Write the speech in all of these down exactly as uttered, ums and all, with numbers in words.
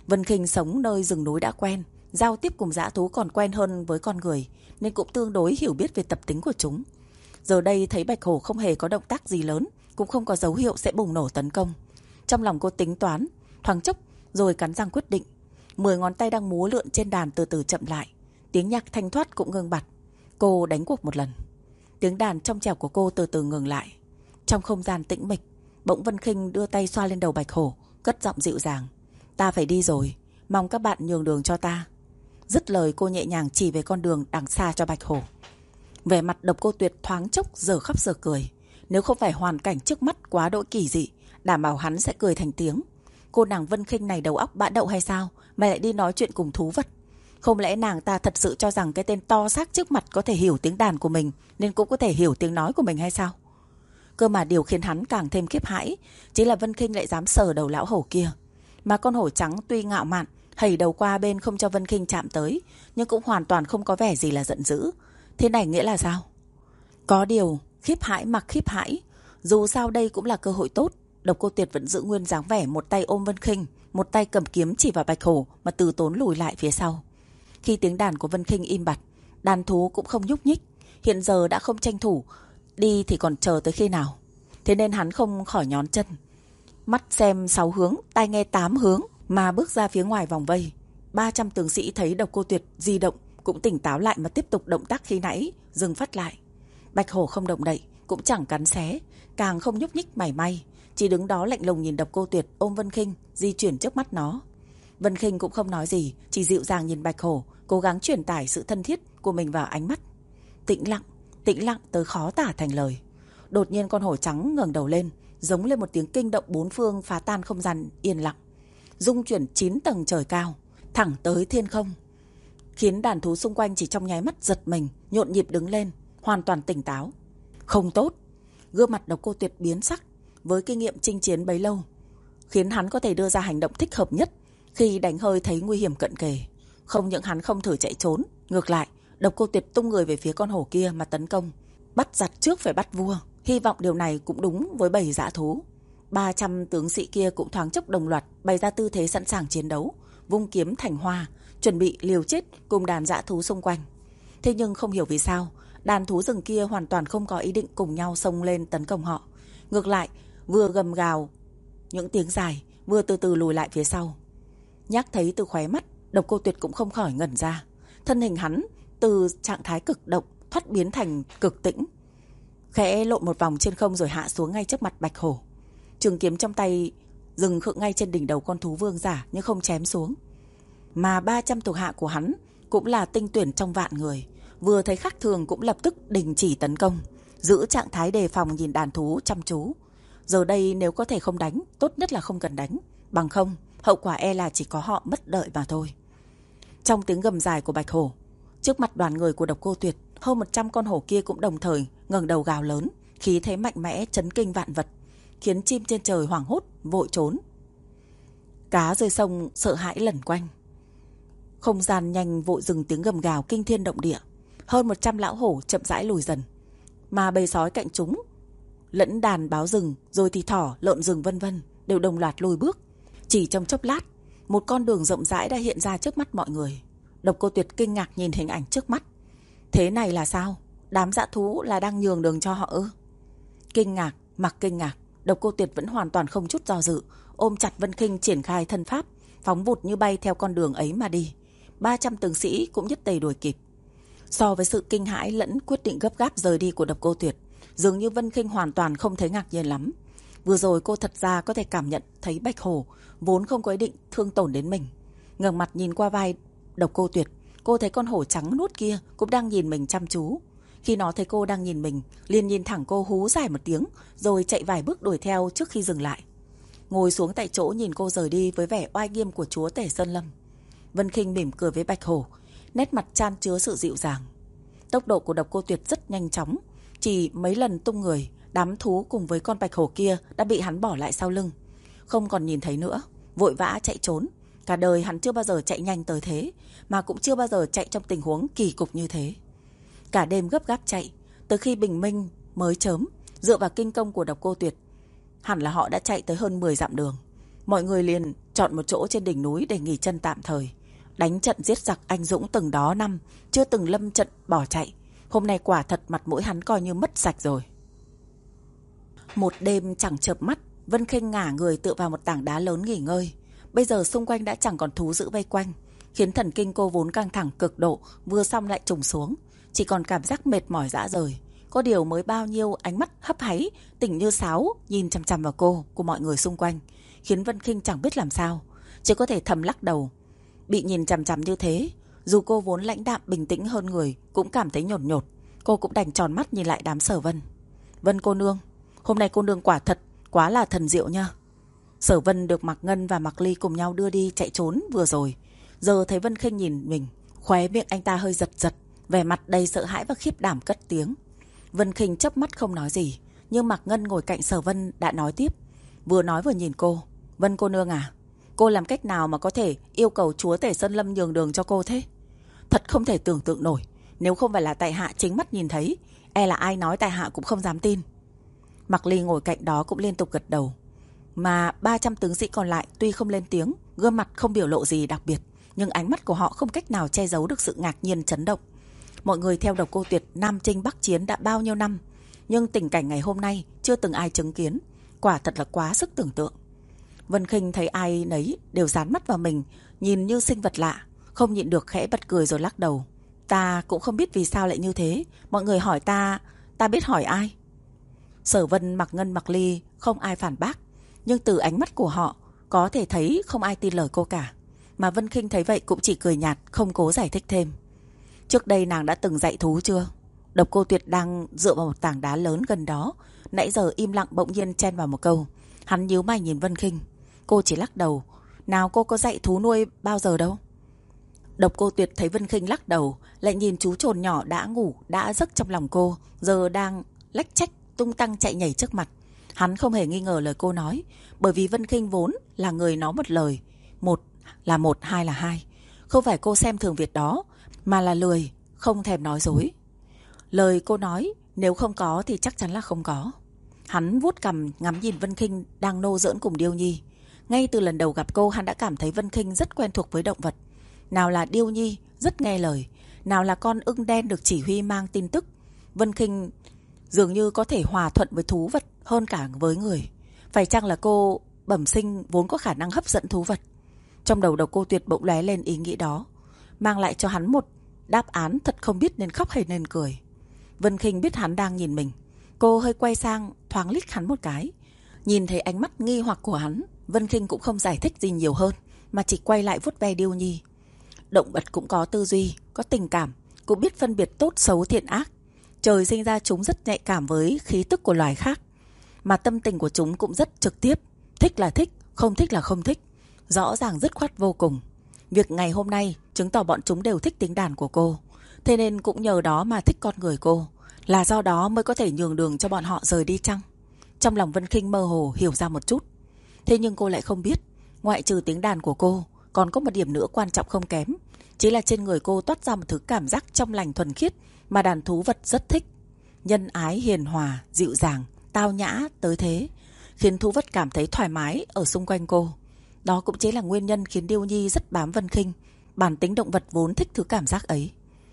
Vân Khinh sống nơi rừng núi đã quen, giao tiếp cùng dã thú còn quen hơn với con người, nên cũng tương đối hiểu biết về tập tính của chúng. Giờ đây thấy bạch hổ không hề có động tác gì lớn, cũng không có dấu hiệu sẽ bùng nổ tấn công. Trong lòng cô tính toán, thoáng chốc rồi cắn răng quyết định. Mười ngón tay đang múa lượn trên đàn từ từ chậm lại, tiếng nhạc thanh thoát cũng ngưng bặt. Cô đánh cuộc một lần. Tiếng đàn trong trẻo của cô từ từ ngừng lại. Trong không gian tĩnh mịch, bỗng Vân Khinh đưa tay xoa lên đầu bạch hổ, cất giọng dịu dàng: "Ta phải đi rồi, mong các bạn nhường đường cho ta." Dứt lời cô nhẹ nhàng chỉ về con đường đằng xa cho bạch hổ. Vẻ mặt Độc Cô Tuyệt thoáng chốc giờ khóc giờ cười. Nếu không phải hoàn cảnh trước mắt quá đỗi kỳ dị, đảm bảo hắn sẽ cười thành tiếng. Cô nàng Vân Khinh này đầu óc bã đậu hay sao mà lại đi nói chuyện cùng thú vật? Không lẽ nàng ta thật sự cho rằng cái tên to xác trước mặt có thể hiểu tiếng đàn của mình, nên cũng có thể hiểu tiếng nói của mình hay sao? Cơ mà điều khiến hắn càng thêm khiếp hãi chính là Vân Khinh lại dám sờ đầu lão hổ kia. Mà con hổ trắng tuy ngạo mạn, hầy đầu qua bên không cho Vân Khinh chạm tới, nhưng cũng hoàn toàn không có vẻ gì là giận dữ. Thế này nghĩa là sao? Có điều khiếp hãi mặc khiếp hãi, dù sao đây cũng là cơ hội tốt. Độc Cô Tuyệt vẫn giữ nguyên dáng vẻ một tay ôm Vân Khinh, một tay cầm kiếm chỉ vào bạch hổ mà từ tốn lùi lại phía sau. Khi tiếng đàn của Vân Khinh im bặt, đàn thú cũng không nhúc nhích. Hiện giờ đã không tranh thủ, đi thì còn chờ tới khi nào? Thế nên hắn không khỏi nhón chân, mắt xem sáu hướng, tai nghe tám hướng, mà bước ra phía ngoài vòng vây. Ba trăm tướng sĩ thấy Độc Cô Tuyệt di động cũng tỉnh táo lại mà tiếp tục động tác khi nãy, dừng phát lại. Bạch hổ không động đậy, cũng chẳng cắn xé, càng không nhúc nhích mảy may, chỉ đứng đó lạnh lùng nhìn Độc Cô Tuyệt ôm Vân Khinh di chuyển trước mắt nó. Vân Khinh cũng không nói gì, chỉ dịu dàng nhìn bạch hổ, cố gắng truyền tải sự thân thiết của mình vào ánh mắt. Tĩnh lặng, tĩnh lặng tới khó tả thành lời. Đột nhiên con hổ trắng ngẩng đầu lên, giống lên một tiếng kinh động bốn phương, phá tan không gian yên lặng, rung chuyển chín tầng trời cao, thẳng tới thiên không, khiến đàn thú xung quanh chỉ trong nháy mắt giật mình, nhộn nhịp đứng lên, hoàn toàn tỉnh táo. Không tốt. Gương mặt Độc Cô Tuyệt biến sắc. Với kinh nghiệm chinh chiến bấy lâu, khiến hắn có thể đưa ra hành động thích hợp nhất khi đánh hơi thấy nguy hiểm cận kề. Không những hắn không thử chạy trốn, ngược lại, Độc Cô Tuyệt tung người về phía con hổ kia mà tấn công. Bắt giặc trước phải bắt vua, hy vọng điều này cũng đúng với bầy dã thú. Ba trăm tướng sĩ kia cũng thoáng chốc đồng loạt bày ra tư thế sẵn sàng chiến đấu, vung kiếm thành hoa, chuẩn bị liều chết cùng đàn dã thú xung quanh. Thế nhưng không hiểu vì sao, đàn thú rừng kia hoàn toàn không có ý định cùng nhau xông lên tấn công họ. Ngược lại, vừa gầm gào những tiếng dài, vừa từ từ lùi lại phía sau. Nhắc thấy từ khóe mắt, Độc Cô Tuyệt cũng không khỏi ngẩn ra. Thân hình hắn từ trạng thái cực động thoát biến thành cực tĩnh, khẽ lộn một vòng trên không rồi hạ xuống ngay trước mặt bạch hổ. Trường kiếm trong tay dừng khựng ngay trên đỉnh đầu con thú vương giả, nhưng không chém xuống. Mà ba trăm thuộc hạ của hắn cũng là tinh tuyển trong vạn người, vừa thấy khác thường cũng lập tức đình chỉ tấn công, giữ trạng thái đề phòng nhìn đàn thú chăm chú. Giờ đây nếu có thể không đánh, tốt nhất là không cần đánh, bằng không hậu quả e là chỉ có họ mất đợi mà thôi. Trong tiếng gầm dài của bạch hổ, trước mặt đoàn người của Độc Cô Tuyệt, hơn một trăm con hổ kia cũng đồng thời ngẩng đầu gào lớn, khí thế mạnh mẽ chấn kinh vạn vật, khiến chim trên trời hoảng hốt vội trốn. Cá rơi sông sợ hãi lẩn quanh. Không gian nhanh vội dừng tiếng gầm gào kinh thiên động địa. Hơn một trăm lão hổ chậm rãi lùi dần, mà bầy sói cạnh chúng, lẫn đàn báo rừng, rồi thì thỏ, lợn rừng vân vân đều đồng loạt lùi bước. Chỉ trong chốc lát, một con đường rộng rãi đã hiện ra trước mắt mọi người. Độc Cô Tuyệt kinh ngạc nhìn hình ảnh trước mắt. Thế này là sao? Đám dã thú là đang nhường đường cho họ ư? Kinh ngạc, mặc kinh ngạc, Độc Cô Tuyệt vẫn hoàn toàn không chút do dự, ôm chặt Vân Khinh triển khai thân pháp, phóng vụt như bay theo con đường ấy mà đi. Ba trăm tướng sĩ cũng nhất tề đuổi kịp. So với sự kinh hãi lẫn quyết định gấp gáp rời đi của Độc Cô Tuyệt, dường như Vân Khinh hoàn toàn không thấy ngạc nhiên lắm. Vừa rồi cô thật ra có thể cảm nhận thấy bạch hổ vốn không có ý định thương tổn đến mình. Ngẩng mặt nhìn qua vai Độc Cô Tuyệt, cô thấy con hổ trắng nuốt kia cũng đang nhìn mình chăm chú. Khi nó thấy cô đang nhìn mình, liền nhìn thẳng cô hú dài một tiếng, rồi chạy vài bước đuổi theo trước khi dừng lại. Ngồi xuống tại chỗ nhìn cô rời đi với vẻ oai nghiêm của chúa tể sơn lâm. Vân Khinh mỉm cười với bạch hổ, nét mặt chan chứa sự dịu dàng. Tốc độ của Độc Cô Tuyệt rất nhanh chóng, chỉ mấy lần tung người, đám thú cùng với con bạch hổ kia đã bị hắn bỏ lại sau lưng, không còn nhìn thấy nữa, vội vã chạy trốn. Cả đời hắn chưa bao giờ chạy nhanh tới thế, mà cũng chưa bao giờ chạy trong tình huống kỳ cục như thế. Cả đêm gấp gáp chạy, tới khi bình minh mới chớm, dựa vào kinh công của Độc Cô Tuyệt, hẳn là họ đã chạy tới hơn mười dặm đường. Mọi người liền chọn một chỗ trên đỉnh núi để nghỉ chân tạm thời. Đánh trận giết giặc anh dũng từng đó năm, chưa từng lâm trận bỏ chạy. Hôm nay quả thật mặt mũi hắn coi như mất sạch rồi. Một đêm chẳng chợp mắt, Vân Khinh ngả người tựa vào một tảng đá lớn nghỉ ngơi. Bây giờ xung quanh đã chẳng còn thú dữ vây quanh, khiến thần kinh cô vốn căng thẳng cực độ vừa xong lại trùng xuống, chỉ còn cảm giác mệt mỏi rã rời. Có điều mới bao nhiêu ánh mắt hấp háy, tỉnh như sáo nhìn chằm chằm vào cô của mọi người xung quanh, khiến Vân Khinh chẳng biết làm sao, chỉ có thể thầm lắc đầu. Bị nhìn chằm chằm như thế, dù cô vốn lãnh đạm bình tĩnh hơn người cũng cảm thấy nhột nhột. Cô cũng đành tròn mắt nhìn lại đám Sở Vân. Vân cô nương, hôm nay cô nương quả thật quá là thần diệu nha. Sở Vân được Mạc Ngân và Mạc Ly cùng nhau đưa đi chạy trốn vừa rồi, giờ thấy Vân Khinh nhìn mình, khóe miệng anh ta hơi giật giật, vẻ mặt đầy sợ hãi và khiếp đảm cất tiếng. Vân Khinh chớp mắt không nói gì, nhưng Mạc Ngân ngồi cạnh Sở Vân đã nói tiếp, vừa nói vừa nhìn cô. Vân cô nương à, cô làm cách nào mà có thể yêu cầu chúa tể Sơn Lâm nhường đường cho cô thế? Thật không thể tưởng tượng nổi, nếu không phải là tại hạ chính mắt nhìn thấy, e là ai nói tại hạ cũng không dám tin. Mạc Ly ngồi cạnh đó cũng liên tục gật đầu. Mà ba trăm tướng sĩ còn lại tuy không lên tiếng, gương mặt không biểu lộ gì đặc biệt, nhưng ánh mắt của họ không cách nào che giấu được sự ngạc nhiên chấn động. Mọi người theo Độc Cô Tuyệt Nam chinh Bắc chiến đã bao nhiêu năm, nhưng tình cảnh ngày hôm nay chưa từng ai chứng kiến, quả thật là quá sức tưởng tượng. Vân Khinh thấy ai nấy đều dán mắt vào mình, nhìn như sinh vật lạ, không nhịn được khẽ bật cười rồi lắc đầu. Ta cũng không biết vì sao lại như thế, mọi người hỏi ta, ta biết hỏi ai? Sở Vân, Mạc Ngân, Mạc Ly không ai phản bác, nhưng từ ánh mắt của họ có thể thấy không ai tin lời cô cả. Mà Vân Khinh thấy vậy cũng chỉ cười nhạt, không cố giải thích thêm. Trước đây nàng đã từng dạy thú chưa? Độc Cô Tuyệt đang dựa vào một tảng đá lớn gần đó, nãy giờ im lặng bỗng nhiên chen vào một câu. Hắn nhíu mày nhìn Vân Khinh, cô chỉ lắc đầu. Nào cô có dạy thú nuôi bao giờ đâu? Độc Cô Tuyệt thấy Vân Khinh lắc đầu, lại nhìn chú trồn nhỏ đã ngủ đã giấc trong lòng cô, giờ đang lách chách tung tăng chạy nhảy trước mặt. Hắn không hề nghi ngờ lời cô nói, bởi vì Vân Khinh vốn là người nói một lời, một là một, hai là hai. Không phải cô xem thường việc đó, mà là lười, không thèm nói dối. Lời cô nói nếu không có thì chắc chắn là không có. Hắn vuốt cằm ngắm nhìn Vân Khinh đang nô giỡn cùng Điêu Nhi. Ngay từ lần đầu gặp cô, hắn đã cảm thấy Vân Khinh rất quen thuộc với động vật. Nào là Điêu Nhi rất nghe lời, nào là con ưng đen được chỉ huy mang tin tức. Vân Khinh dường như có thể hòa thuận với thú vật hơn cả với người. Phải chăng là cô bẩm sinh vốn có khả năng hấp dẫn thú vật? Trong đầu Độc Cô Tuyệt bỗng lóe lên ý nghĩ đó, mang lại cho hắn một đáp án thật không biết nên khóc hay nên cười. Vân Khinh biết hắn đang nhìn mình, cô hơi quay sang thoáng liếc hắn một cái. Nhìn thấy ánh mắt nghi hoặc của hắn, Vân Khinh cũng không giải thích gì nhiều hơn, mà chỉ quay lại vuốt ve Điêu Nhi. Động vật cũng có tư duy, có tình cảm, cũng biết phân biệt tốt xấu thiện ác. Trời sinh ra chúng rất nhạy cảm với khí tức của loài khác, mà tâm tình của chúng cũng rất trực tiếp. Thích là thích, không thích là không thích, rõ ràng dứt khoát vô cùng. Việc ngày hôm nay chứng tỏ bọn chúng đều thích tiếng đàn của cô, thế nên cũng nhờ đó mà thích con người cô, là do đó mới có thể nhường đường cho bọn họ rời đi chăng? Trong lòng Vân Khinh mơ hồ hiểu ra một chút. Thế nhưng cô lại không biết, ngoại trừ tiếng đàn của cô, còn có một điểm nữa quan trọng không kém, chỉ là trên người cô toát ra một thứ cảm giác trong lành thuần khiết mà đàn thú vật rất thích. Nhân ái, hiền hòa, dịu dàng, tao nhã tới thế, khiến thú vật cảm thấy thoải mái ở xung quanh cô. Đó cũng chính là nguyên nhân khiến Điêu Nhi rất bám Vân Khinh. Bản tính động vật vốn thích thứ cảm giác ấy.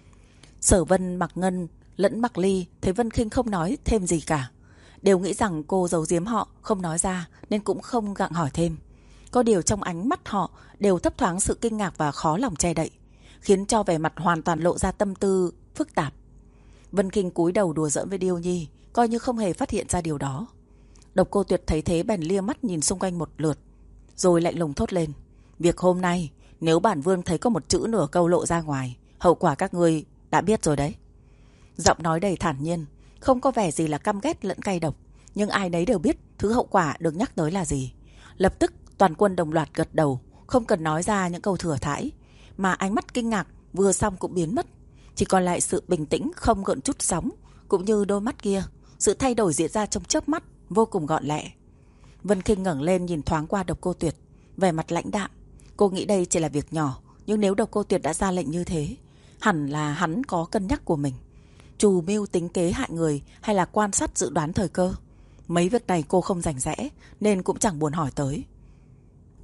Sở Vân, Mạc Ngân lẫn Mạc Ly thấy Vân Khinh không nói thêm gì cả, đều nghĩ rằng cô giấu giếm họ không nói ra, nên cũng không gặng hỏi thêm. Có điều trong ánh mắt họ đều thấp thoáng sự kinh ngạc và khó lòng che đậy, khiến cho vẻ mặt hoàn toàn lộ ra tâm tư phức tạp. Vân Khinh cúi đầu đùa giỡn với Điêu Nhi, coi như không hề phát hiện ra điều đó. Độc Cô Tuyệt thấy thế bèn lia mắt nhìn xung quanh một lượt, rồi lạnh lùng thốt lên. Việc hôm nay, nếu bản vương thấy có một chữ nửa câu lộ ra ngoài, hậu quả các ngươi đã biết rồi đấy. Giọng nói đầy thản nhiên, không có vẻ gì là căm ghét lẫn cay độc, nhưng ai nấy đều biết thứ hậu quả được nhắc tới là gì. Lập tức toàn quân đồng loạt gật đầu, không cần nói ra những câu thừa thãi, mà ánh mắt kinh ngạc vừa xong cũng biến mất, chỉ còn lại sự bình tĩnh không gợn chút sóng, cũng như đôi mắt kia, sự thay đổi diễn ra trong chớp mắt, vô cùng gọn lẹ. Vân Khinh ngẩng lên nhìn thoáng qua Độc Cô Tuyệt, vẻ mặt lãnh đạm. Cô nghĩ đây chỉ là việc nhỏ, nhưng nếu Độc Cô Tuyệt đã ra lệnh như thế, hẳn là hắn có cân nhắc của mình. Trù mưu tính kế hại người hay là quan sát dự đoán thời cơ, mấy việc này cô không rành rẽ nên cũng chẳng buồn hỏi tới.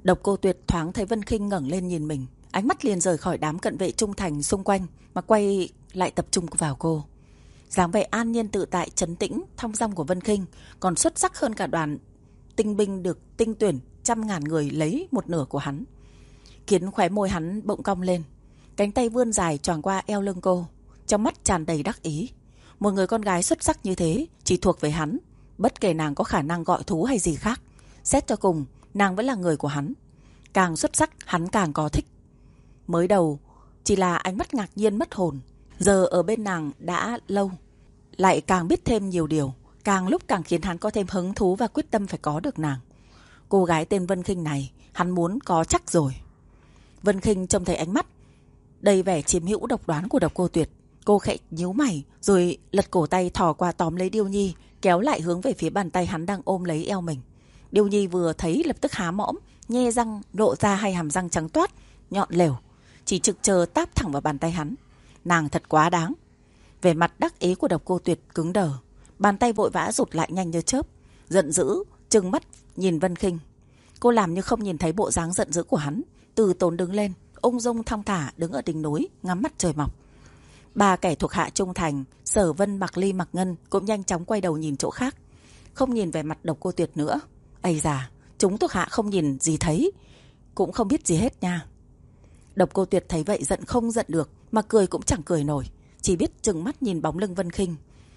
Độc Cô Tuyệt thoáng thấy Vân Khinh ngẩng lên nhìn mình, ánh mắt liền rời khỏi đám cận vệ trung thành xung quanh mà quay lại tập trung vào cô. Dáng vẻ an nhiên tự tại, trấn tĩnh, thong dong của Vân Khinh còn xuất sắc hơn cả đoàn tinh binh được tinh tuyển trăm ngàn người lấy một nửa của hắn. Khiến khóe môi hắn bỗng cong lên, cánh tay vươn dài choàng qua eo lưng cô, trong mắt tràn đầy đắc ý. Một người con gái xuất sắc như thế chỉ thuộc về hắn, bất kể nàng có khả năng gọi thú hay gì khác, xét cho cùng nàng vẫn là người của hắn. Càng xuất sắc hắn càng có thích. Mới đầu chỉ là ánh mắt ngạc nhiên mất hồn, giờ ở bên nàng đã lâu, lại càng biết thêm nhiều điều, càng lúc càng khiến hắn có thêm hứng thú và quyết tâm phải có được nàng. Cô gái tên Vân Khinh này hắn muốn có chắc rồi. Vân Khinh trông thấy ánh mắt đầy vẻ chiếm hữu độc đoán của Độc Cô Tuyệt, cô khẽ nhíu mày rồi lật cổ tay thò qua tóm lấy Điêu Nhi, kéo lại hướng về phía bàn tay hắn đang ôm lấy eo mình. Điêu Nhi vừa thấy lập tức há mõm, nhe răng lộ ra hai hàm răng trắng toát nhọn lều, chỉ trực chờ táp thẳng vào bàn tay hắn. Nàng thật quá đáng. Vẻ mặt đắc ý của Độc Cô Tuyệt cứng đờ, bàn tay vội vã rụt lại nhanh như chớp, giận dữ trừng mắt nhìn Vân Khinh. Cô làm như không nhìn thấy bộ dáng giận dữ của hắn, từ tốn đứng lên, ung dung thong thả đứng ở đỉnh núi ngắm mặt trời mọc. Ba kẻ thuộc hạ trung thành, Sở Vân, Mạc Ly, Mạc Ngân cũng nhanh chóng quay đầu nhìn chỗ khác, không nhìn về mặt Độc Cô Tuyệt nữa. Ây da, chúng thuộc hạ không nhìn gì thấy, cũng không biết gì hết nha. Độc Cô Tuyệt thấy vậy giận không giận được, mà cười cũng chẳng cười nổi, chỉ biết trừng mắt nhìn bóng lưng Vân Khinh,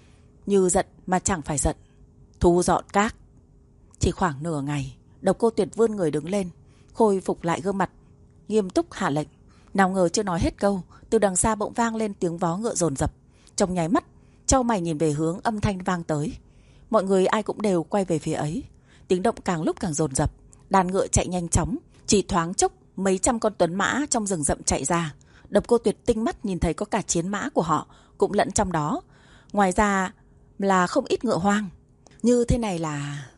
như giận mà chẳng phải giận. Thu dọn các. Chỉ khoảng nửa ngày, Độc Cô Tuyệt vươn người đứng lên, khôi phục lại gương mặt, nghiêm túc hạ lệnh. Nào ngờ chưa nói hết câu, từ đằng xa bỗng vang lên tiếng vó ngựa dồn dập. Trong nháy mắt, chau mày nhìn về hướng âm thanh vang tới, mọi người ai cũng đều quay về phía ấy. Tiếng động càng lúc càng dồn dập, đàn ngựa chạy nhanh chóng, chỉ thoáng chốc mấy trăm con tuấn mã trong rừng rậm chạy ra. Độc Cô Tuyệt tinh mắt nhìn thấy có cả chiến mã của họ cũng lẫn trong đó, ngoài ra là không ít ngựa hoang. Như thế này là...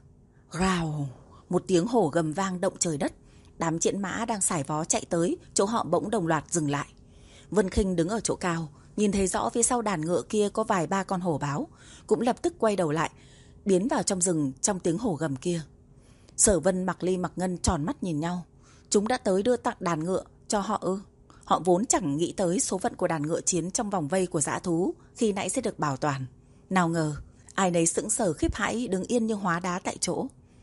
Rào, một tiếng hổ gầm vang động trời đất. Đám chiến mã đang sải vó chạy tới chỗ họ bỗng đồng loạt dừng lại. Vân Khinh đứng ở chỗ cao, nhìn thấy rõ phía sau đàn ngựa kia có vài ba con hổ báo, cũng lập tức quay đầu lại, biến vào trong rừng trong tiếng hổ gầm kia. Sở Vân, Mạc Ly, Mạc Ngân tròn mắt nhìn nhau. Chúng đã tới đưa tặng đàn ngựa cho họ ư? Họ vốn chẳng nghĩ tới số phận của đàn ngựa chiến trong vòng vây của dã thú khi nãy sẽ được bảo toàn. Nào ngờ, ai nấy sững sờ khiếp hãi đứng yên như hóa đá tại chỗ.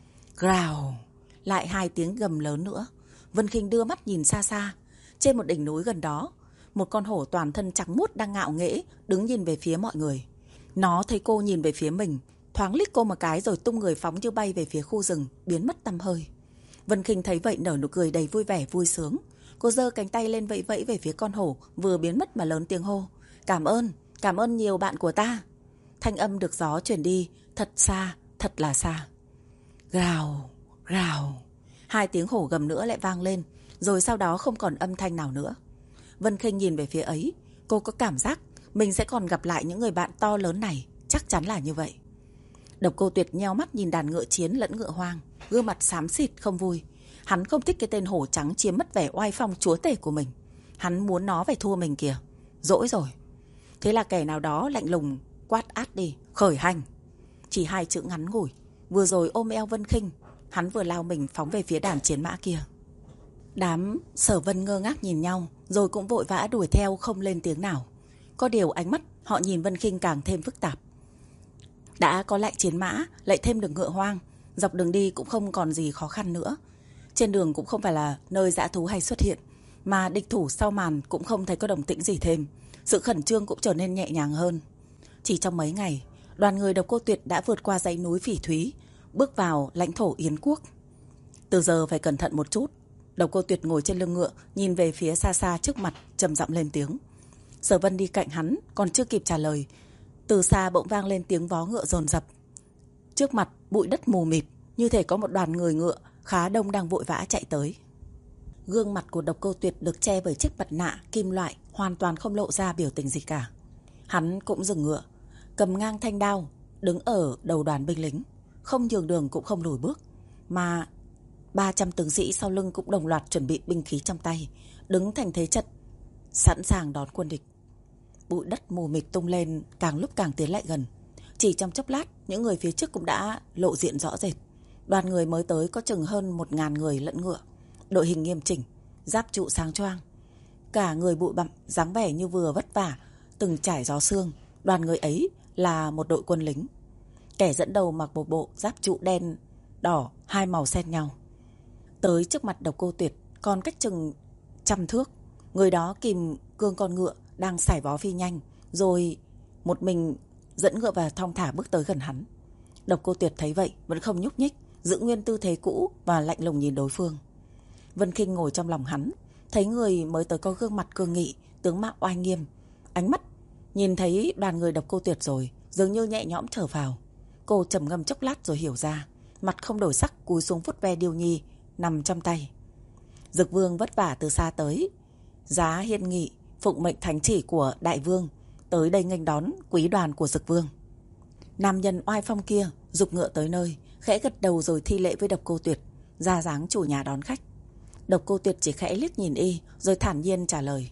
Gào, lại hai tiếng gầm lớn nữa. Vân Khinh đưa mắt nhìn xa xa, trên một đỉnh núi gần đó, một con hổ toàn thân trắng muốt đang ngạo nghễ đứng nhìn về phía mọi người. Nó thấy cô nhìn về phía mình, thoáng liếc cô một cái rồi tung người phóng như bay về phía khu rừng, biến mất tăm hơi. Vân Khinh thấy vậy nở nụ cười đầy vui vẻ vui sướng. Cô giơ cánh tay lên vẫy vẫy về phía con hổ vừa biến mất mà lớn tiếng hô: Cảm ơn, cảm ơn nhiều bạn của ta. Thanh âm được gió truyền đi, thật xa, thật là xa. Gào, gào. Hai tiếng hổ gầm nữa lại vang lên, rồi sau đó không còn âm thanh nào nữa. Vân Khinh nhìn về phía ấy, cô có cảm giác mình sẽ còn gặp lại những người bạn to lớn này, chắc chắn là như vậy. Độc Cô Tuyệt nheo mắt nhìn đàn ngựa chiến lẫn ngựa hoang, gương mặt xám xịt không vui. Hắn không thích cái tên hổ trắng chiếm mất vẻ oai phong chúa tể của mình. Hắn muốn nó phải thua mình kìa. Dỗi rồi. Thế là kẻ nào đó lạnh lùng quát át đi: Khởi hành. Chỉ hai chữ ngắn ngủi, vừa rồi ôm eo Vân Khinh, hắn vừa lao mình phóng về phía đàn chiến mã kia. Đám Sở Vân ngơ ngác nhìn nhau, rồi cũng vội vã đuổi theo không lên tiếng nào. Có điều ánh mắt họ nhìn Vân Khinh càng thêm phức tạp. Đã có lại chiến mã, lại thêm được ngựa hoang, dọc đường đi cũng không còn gì khó khăn nữa. Trên đường cũng không phải là nơi dã thú hay xuất hiện, mà địch thủ sau màn cũng không thấy có động tĩnh gì thêm. Sự khẩn trương cũng trở nên nhẹ nhàng hơn. Chỉ trong mấy ngày, đoàn người Độc Cô Tuyệt đã vượt qua dãy núi Phỉ Thúy, bước vào lãnh thổ Yến Quốc. Từ giờ phải cẩn thận một chút. Độc Cô Tuyệt ngồi trên lưng ngựa, nhìn về phía xa xa trước mặt, trầm giọng lên tiếng. Sở Vân đi cạnh hắn, còn chưa kịp trả lời, từ xa bỗng vang lên tiếng vó ngựa dồn dập. Trước mặt bụi đất mù mịt, như thể có một đoàn người ngựa khá đông đang vội vã chạy tới. Gương mặt của Độc Cô Tuyệt được che bởi chiếc mặt nạ kim loại, hoàn toàn không lộ ra biểu tình gì cả. Hắn cũng dừng ngựa, cầm ngang thanh đao, đứng ở đầu đoàn binh lính, không nhường đường cũng không lùi bước, mà ba trăm tướng sĩ sau lưng cũng đồng loạt chuẩn bị binh khí trong tay, đứng thành thế trận, sẵn sàng đón quân địch. Bụi đất mù mịt tung lên, càng lúc càng tiến lại gần. Chỉ trong chốc lát, những người phía trước cũng đã lộ diện rõ rệt. Đoàn người mới tới có chừng hơn một ngàn người lẫn ngựa. đội hình nghiêm chỉnh, giáp trụ sáng choang. Cả người bụi bặm, dáng vẻ như vừa vất vả, từng trải gió sương. Đoàn người ấy là một đội quân lính. Kẻ dẫn đầu mặc một bộ giáp trụ đen, đỏ, hai màu xen nhau. Tới trước mặt Độc Cô Tuyệt, còn cách chừng trăm thước. Người đó kìm cương con ngựa đang sải vó phi nhanh, rồi một mình dẫn ngựa và thong thả bước tới gần hắn. Độc Cô Tuyệt thấy vậy vẫn không nhúc nhích, giữ nguyên tư thế cũ và lạnh lùng nhìn đối phương. Vân Khinh ngồi trong lòng hắn, thấy người mới tới có gương mặt cương nghị, tướng mạo oai nghiêm. Ánh mắt nhìn thấy đoàn người Độc Cô Tuyệt rồi, dường như nhẹ nhõm thở vào. Cô trầm ngâm chốc lát rồi hiểu ra, mặt không đổi sắc cúi xuống vuốt ve điêu nhi nằm trong tay. Dực Vương vất vả từ xa tới, Giá Hiên Nghị phụng mệnh thánh chỉ của đại vương tới đây nghênh đón quý đoàn của Dực Vương. Nam nhân oai phong kia giục ngựa tới nơi, khẽ gật đầu rồi thi lễ với Độc Cô Tuyệt, ra dáng chủ nhà đón khách. Độc Cô Tuyệt chỉ khẽ liếc nhìn y rồi thản nhiên trả lời: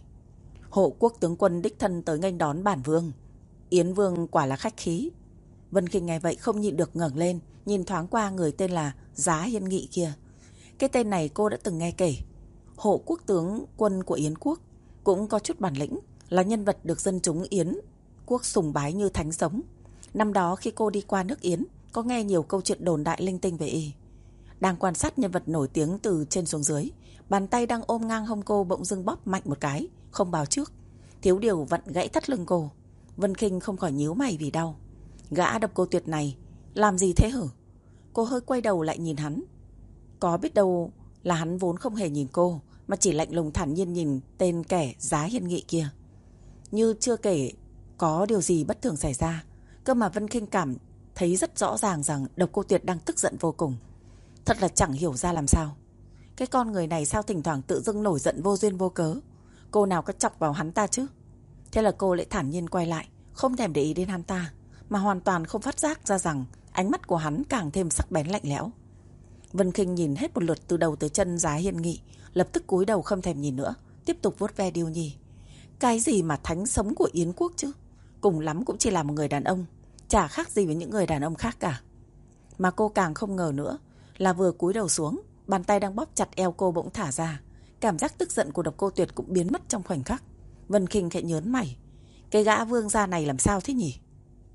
Hộ quốc tướng quân đích thân tới nghênh đón bản vương, Yến vương quả là khách khí. Vân Khinh nghe vậy không nhịn được ngẩng lên, nhìn thoáng qua người tên là Giá Hiên Nghị kia. Cái tên này cô đã từng nghe kể. Hộ quốc tướng quân của Yến quốc, cũng có chút bản lĩnh, là nhân vật được dân chúng Yến quốc sùng bái như thánh sống. Năm đó khi cô đi qua nước Yến, có nghe nhiều câu chuyện đồn đại linh tinh về y. Đang quan sát nhân vật nổi tiếng từ trên xuống dưới, bàn tay đang ôm ngang hông cô bỗng dưng bóp mạnh một cái, không báo trước, thiếu điều vặn gãy thắt lưng cô. Vân Khinh không khỏi nhíu mày vì đau. Gã Độc Cô Tuyệt này làm gì thế hử? Cô hơi quay đầu lại nhìn hắn. Có biết đâu là hắn vốn không hề nhìn cô, mà chỉ lạnh lùng thản nhiên nhìn tên kẻ Giá Hiên Nghị kia, như chưa kể có điều gì bất thường xảy ra. Cơ mà Vân Khinh cảm thấy rất rõ ràng rằng Độc Cô Tuyệt đang tức giận vô cùng. Thật là chẳng hiểu ra làm sao. Cái con người này sao thỉnh thoảng tự dưng nổi giận vô duyên vô cớ. Cô nào có chọc vào hắn ta chứ? Thế là cô lại thản nhiên quay lại, không thèm để ý đến hắn ta, mà hoàn toàn không phát giác ra rằng ánh mắt của hắn càng thêm sắc bén lạnh lẽo. Vân Khinh nhìn hết một lượt từ đầu tới chân Giá Hiên Nghị, lập tức cúi đầu không thèm nhìn nữa, tiếp tục vuốt ve điêu nhi. Cái gì mà thánh sống của Yến quốc chứ? Cùng lắm cũng chỉ là một người đàn ông, chả khác gì với những người đàn ông khác cả. Mà cô càng không ngờ nữa là vừa cúi đầu xuống, bàn tay đang bóp chặt eo cô bỗng thả ra. Cảm giác tức giận của Độc Cô Tuyệt cũng biến mất trong khoảnh khắc. Vân Khinh khẽ nhớn mày, cái gã vương gia này làm sao thế nhỉ?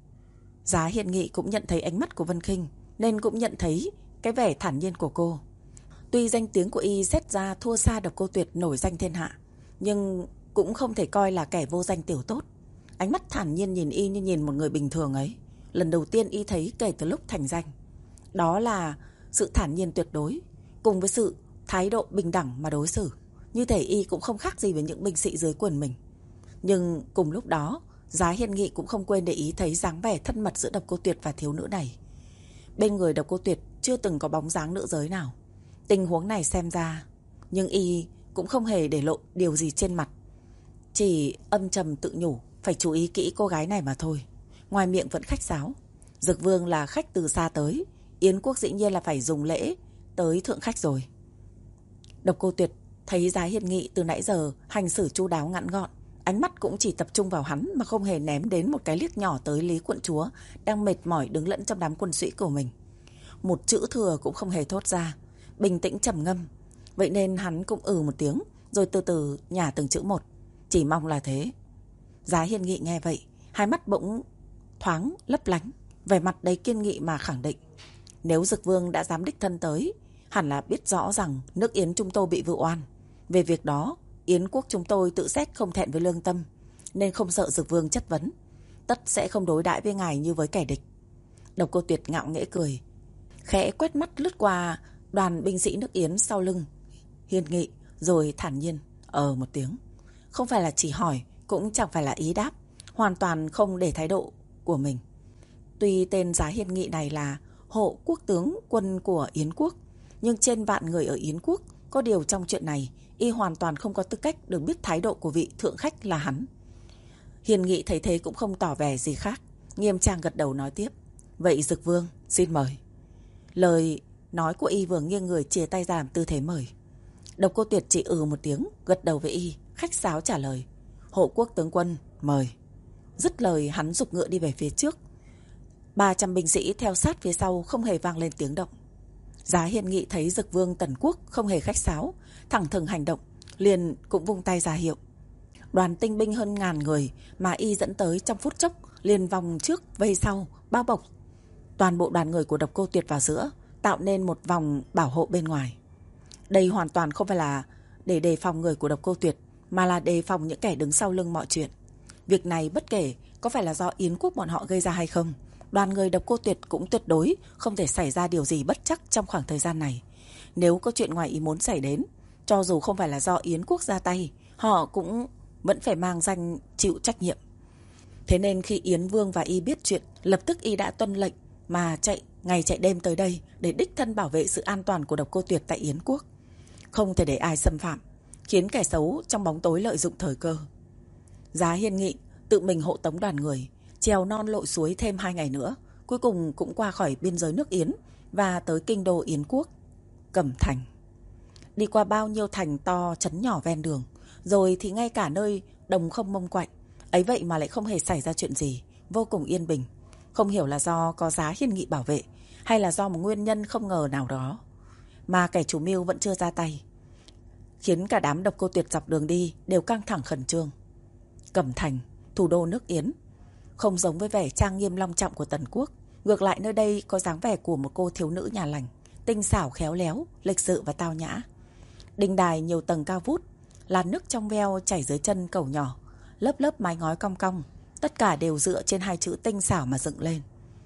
Giá Hiên Nghị cũng nhận thấy ánh mắt của Vân Khinh, nên cũng nhận thấy cái vẻ thản nhiên của cô. Tuy danh tiếng của y xét ra thua xa Độc Cô Tuyệt nổi danh thiên hạ, nhưng cũng không thể coi là kẻ vô danh tiểu tốt. Ánh mắt thản nhiên nhìn y như nhìn một người bình thường ấy, lần đầu tiên y thấy kể từ lúc thành danh. Đó là sự thản nhiên tuyệt đối, cùng với sự thái độ bình đẳng mà đối xử. Như thể y cũng không khác gì với những binh sĩ dưới quyền mình. Nhưng cùng lúc đó, Giá Hiên Nghị cũng không quên để ý thấy dáng vẻ thân mật giữa Độc Cô Tuyệt và thiếu nữ này. Bên người Độc Cô Tuyệt chưa từng có bóng dáng nữ giới nào. Tình huống này xem ra, nhưng y cũng không hề để lộ điều gì trên mặt, chỉ âm trầm tự nhủ phải chú ý kỹ cô gái này mà thôi. Ngoài miệng vẫn khách sáo. Dực Vương là khách từ xa tới, Yến quốc dĩ nhiên là phải dùng lễ tới thượng khách rồi. Độc Cô Tuyệt thấy Giá Hiên Nghị từ nãy giờ hành xử chu đáo ngắn gọn, ánh mắt cũng chỉ tập trung vào hắn mà không hề ném đến một cái liếc nhỏ tới Lý quận chúa đang mệt mỏi đứng lẫn trong đám quân sĩ của mình. Một chữ thừa cũng không hề thốt ra, bình tĩnh trầm ngâm. Vậy nên hắn cũng ừ một tiếng, rồi từ từ nhả từng chữ một, chỉ mong là thế. Giá Hiên Nghị nghe vậy, hai mắt bỗng thoáng lấp lánh, vẻ mặt đầy kiên nghị mà khẳng định, nếu Dực Vương đã dám đích thân tới, hẳn là biết rõ rằng nước Yến chúng tôi bị vu oan. Về việc đó, Yến quốc chúng tôi tự xét không thẹn với lương tâm, nên không sợ Dực Vương chất vấn, tất sẽ không đối đãi với ngài như với kẻ địch. Độc Cô Tuyệt ngạo nghễ cười, khẽ quét mắt lướt qua đoàn binh sĩ nước Yến sau lưng Hiên Nghị, rồi thản nhiên ờ một tiếng. Không phải là chỉ hỏi, cũng chẳng phải là ý đáp, hoàn toàn không để thái độ của mình. Tuy tên Giá Hiên Nghị này là hộ quốc tướng quân của Yến quốc, nhưng trên vạn người ở Yến quốc, có điều trong chuyện này y hoàn toàn không có tư cách được biết thái độ của vị thượng khách là hắn. Hiên Nghị thấy thế cũng không tỏ vẻ gì khác, nghiêm trang gật đầu nói tiếp, vậy Dực Vương xin mời. Lời nói của y vừa nghiêng người chia tay ra làm tư thế mời. Độc Cô Tuyệt chỉ ừ một tiếng, gật đầu với y, khách sáo trả lời, hộ quốc tướng quân mời. Dứt lời hắn giục ngựa đi về phía trước. Ba trăm binh sĩ theo sát phía sau không hề vang lên tiếng động. Giá Hiên Nghị thấy Dực Vương Tần Quốc không hề khách sáo, thẳng thừng hành động, liền cũng vung tay ra hiệu. Đoàn tinh binh hơn ngàn người mà y dẫn tới trong phút chốc liền vòng trước vây sau, bao bọc toàn bộ đoàn người của Độc Cô Tuyệt vào giữa, tạo nên một vòng bảo hộ bên ngoài. Đây hoàn toàn không phải là để đề phòng người của Độc Cô Tuyệt, mà là đề phòng những kẻ đứng sau lưng mọi chuyện. Việc này bất kể có phải là do Yến quốc bọn họ gây ra hay không, đoàn người Độc Cô Tuyệt cũng tuyệt đối không thể xảy ra điều gì bất trắc trong khoảng thời gian này. Nếu có chuyện ngoài ý muốn xảy đến, cho dù không phải là do Yến quốc ra tay, họ cũng vẫn phải mang danh chịu trách nhiệm. Thế nên khi Yến Vương và y biết chuyện, lập tức y đã tuân lệnh mà chạy ngày chạy đêm tới đây để đích thân bảo vệ sự an toàn của Độc Cô Tuyệt tại Yến quốc. Không thể để ai xâm phạm, khiến kẻ xấu trong bóng tối lợi dụng thời cơ. Giá Hiên Nghị tự mình hộ tống đoàn người, trèo non lội suối thêm hai ngày nữa, cuối cùng cũng qua khỏi biên giới nước Yến và tới kinh đô Yến quốc, Cẩm Thành. Đi qua bao nhiêu thành to trấn nhỏ ven đường, rồi thì ngay cả nơi đồng không mông quạnh, ấy vậy mà lại không hề xảy ra chuyện gì, vô cùng yên bình. Không hiểu là do có Giá Hiên Nghị bảo vệ, hay là do một nguyên nhân không ngờ nào đó, mà kẻ chủ mưu vẫn chưa ra tay, khiến cả đám Độc Cô Tuyệt dọc đường đi đều căng thẳng khẩn trương. Cẩm Thành, thủ đô nước Yến, không giống với vẻ trang nghiêm long trọng của Tần quốc, ngược lại nơi đây có dáng vẻ của một cô thiếu nữ nhà lành, tinh xảo khéo léo, lịch sự và tao nhã. Đình đài nhiều tầng cao vút, làn nước trong veo chảy dưới chân cầu nhỏ, lớp lớp mái ngói cong cong, tất cả đều dựa trên hai chữ tinh xảo mà dựng lên.